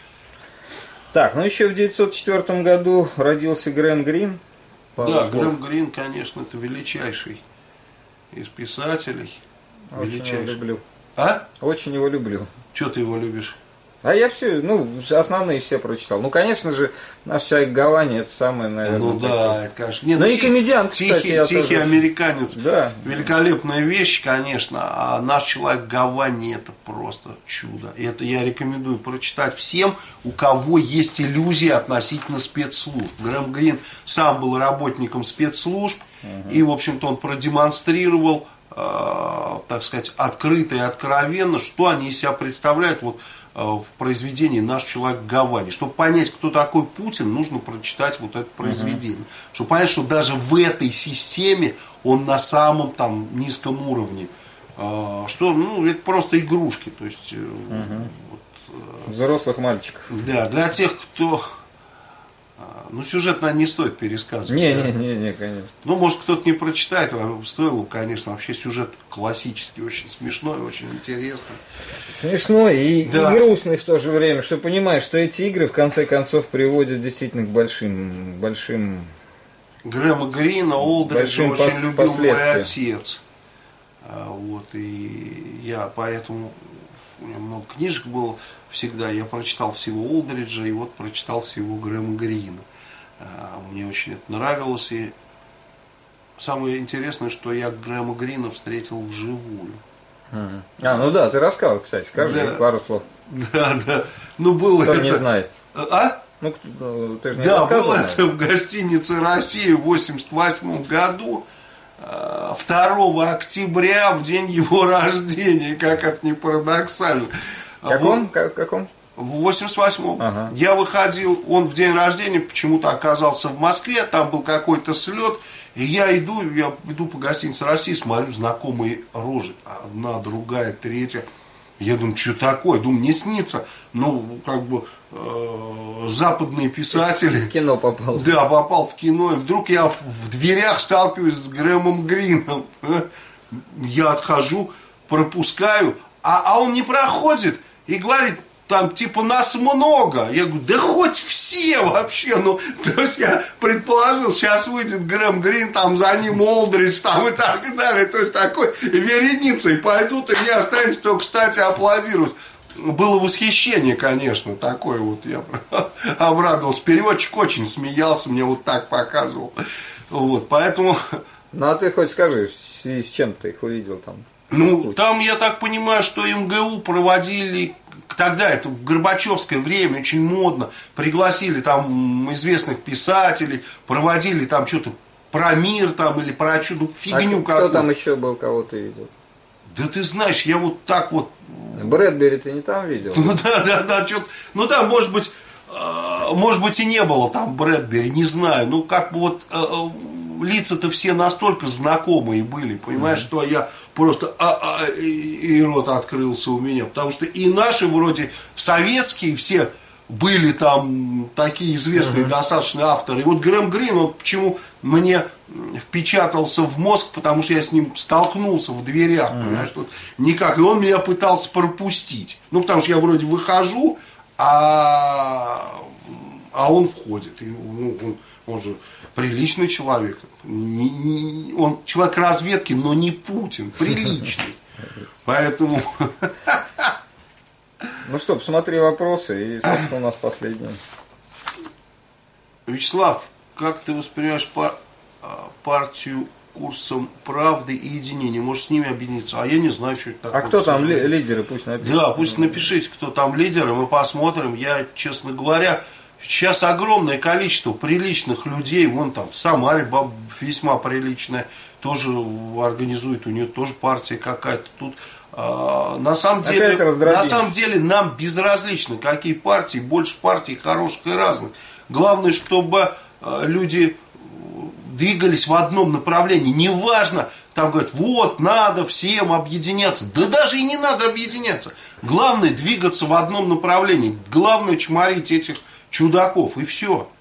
A: Так, ну еще в 1904 году родился Грэм Грин.
B: Да, Грэм Грин, конечно, это величайший из писателей.
A: Очень его люблю.
B: А?
A: Очень его люблю.
B: Чего ты его любишь?
A: А я все, ну, основные все прочитал. Ну, конечно же, наш человек Гавани, это самое, наверное.
B: Ну да, это, конечно. Нет,
A: ну и комедиант, кстати.
B: Тихий американец.
A: Да.
B: Великолепная вещь, конечно. А наш человек Гавани это просто чудо. И это я рекомендую прочитать всем, у кого есть иллюзии относительно спецслужб. Грэм Грин сам был работником спецслужб. И, в общем-то, он продемонстрировал, так сказать, открыто и откровенно, что они из себя представляют. Вот в произведении «Наш человек Гавани». Чтобы понять, кто такой Путин, нужно прочитать вот это произведение. Чтобы понять, что даже в этой системе он на самом там низком уровне. Что, ну, это просто игрушки. То есть,
A: взрослых мальчиков.
B: Да, для тех, кто... Ну, сюжет, наверное, не стоит пересказывать.
A: Не, конечно.
B: Ну, может, кто-то не прочитает, стоило бы, конечно. Вообще сюжет классический, очень смешной, очень интересный.
A: Смешной и грустный в то же время, что понимаешь, что эти игры, в конце концов, приводят действительно к большим...
B: Грэма Грина, Олдриджа очень любил мой отец. Вот, и я поэтому... У меня много книжек было всегда. Я прочитал всего Олдриджа и вот прочитал всего Грэма Грина. Мне очень это нравилось. И самое интересное, что я Грэма Грина встретил вживую.
A: Ну да, ты рассказывал, кстати. Скажи пару слов.
B: Да. Ну, было
A: кто
B: это...
A: не знает.
B: А?
A: Ну, ты же не
B: да,
A: рассказывал.
B: было это в гостинице «Россия» в 1988 году. 2 октября, в день его рождения, как это не парадоксально.
A: Каком?
B: В 88-м.
A: Ага.
B: Я выходил, он в день рождения почему-то оказался в Москве, там был какой-то слет, и я иду по гостинице России, смотрю, знакомые рожи, одна, другая, третья. Я думаю, что такое? Думаю, не снится. Ну, как бы, западные писатели.
A: В кино попал.
B: Да, попал в кино, и вдруг я в дверях сталкиваюсь с Грэмом Грином. Я отхожу, пропускаю, а он не проходит и говорит, там типа нас много. Я говорю, да хоть все вообще. Ну, то есть я предположил, сейчас выйдет Грэм Грин, там за ним Олдридж, там и так далее. То есть такой вереницей пойдут, и мне останется только, кстати, аплодировать. Было восхищение, конечно, такое вот. Я обрадовался. Переводчик очень смеялся, мне вот так показывал. Вот, поэтому...
A: Ну, а ты хоть скажи, с чем ты их увидел там?
B: Ну, там, я так понимаю, что МГУ проводили... Тогда, это в Горбачевское время, очень модно. Пригласили там известных писателей, проводили там что-то про мир там или про что-то, фигню какую-то.
A: Кто там еще был, кого ты видел?
B: Да ты знаешь, я вот так вот...
A: Брэдбери ты не там видел?
B: Ну да, что-то... Ну там, может быть и не было там Брэдбери, не знаю. Ну как бы вот лица-то все настолько знакомые были, понимаешь, что я просто и рот открылся у меня. Потому что и наши вроде советские все были там такие известные достаточно авторы. И вот Грэм Грин, он почему мне впечатался в мозг, потому что я с ним столкнулся в дверях, понимаешь, тут никак. И он меня пытался пропустить. Ну, потому что я вроде выхожу, а он входит. И он же приличный человек. Он человек разведки, но не Путин. Приличный. Поэтому...
A: Ну что, посмотри вопросы, и, собственно, у нас последний.
B: Вячеслав, как ты воспринимаешь партию курсом правды и единения? Может, с ними объединиться? А я не знаю, что это такое.
A: А кто там лидеры, пусть напишут.
B: Да, пусть напишите, кто там лидеры, мы посмотрим. Я, честно говоря, сейчас огромное количество приличных людей. Вон там в Самаре весьма приличная, тоже организует, у нее тоже партия какая-то. Тут на самом деле нам безразлично, какие партии, больше партий хороших и разных. Главное, чтобы люди двигались в одном направлении. Неважно, там говорят, вот, надо всем объединяться. Да даже и не надо объединяться. Главное двигаться в одном направлении. Главное чморить этих чудаков. И все.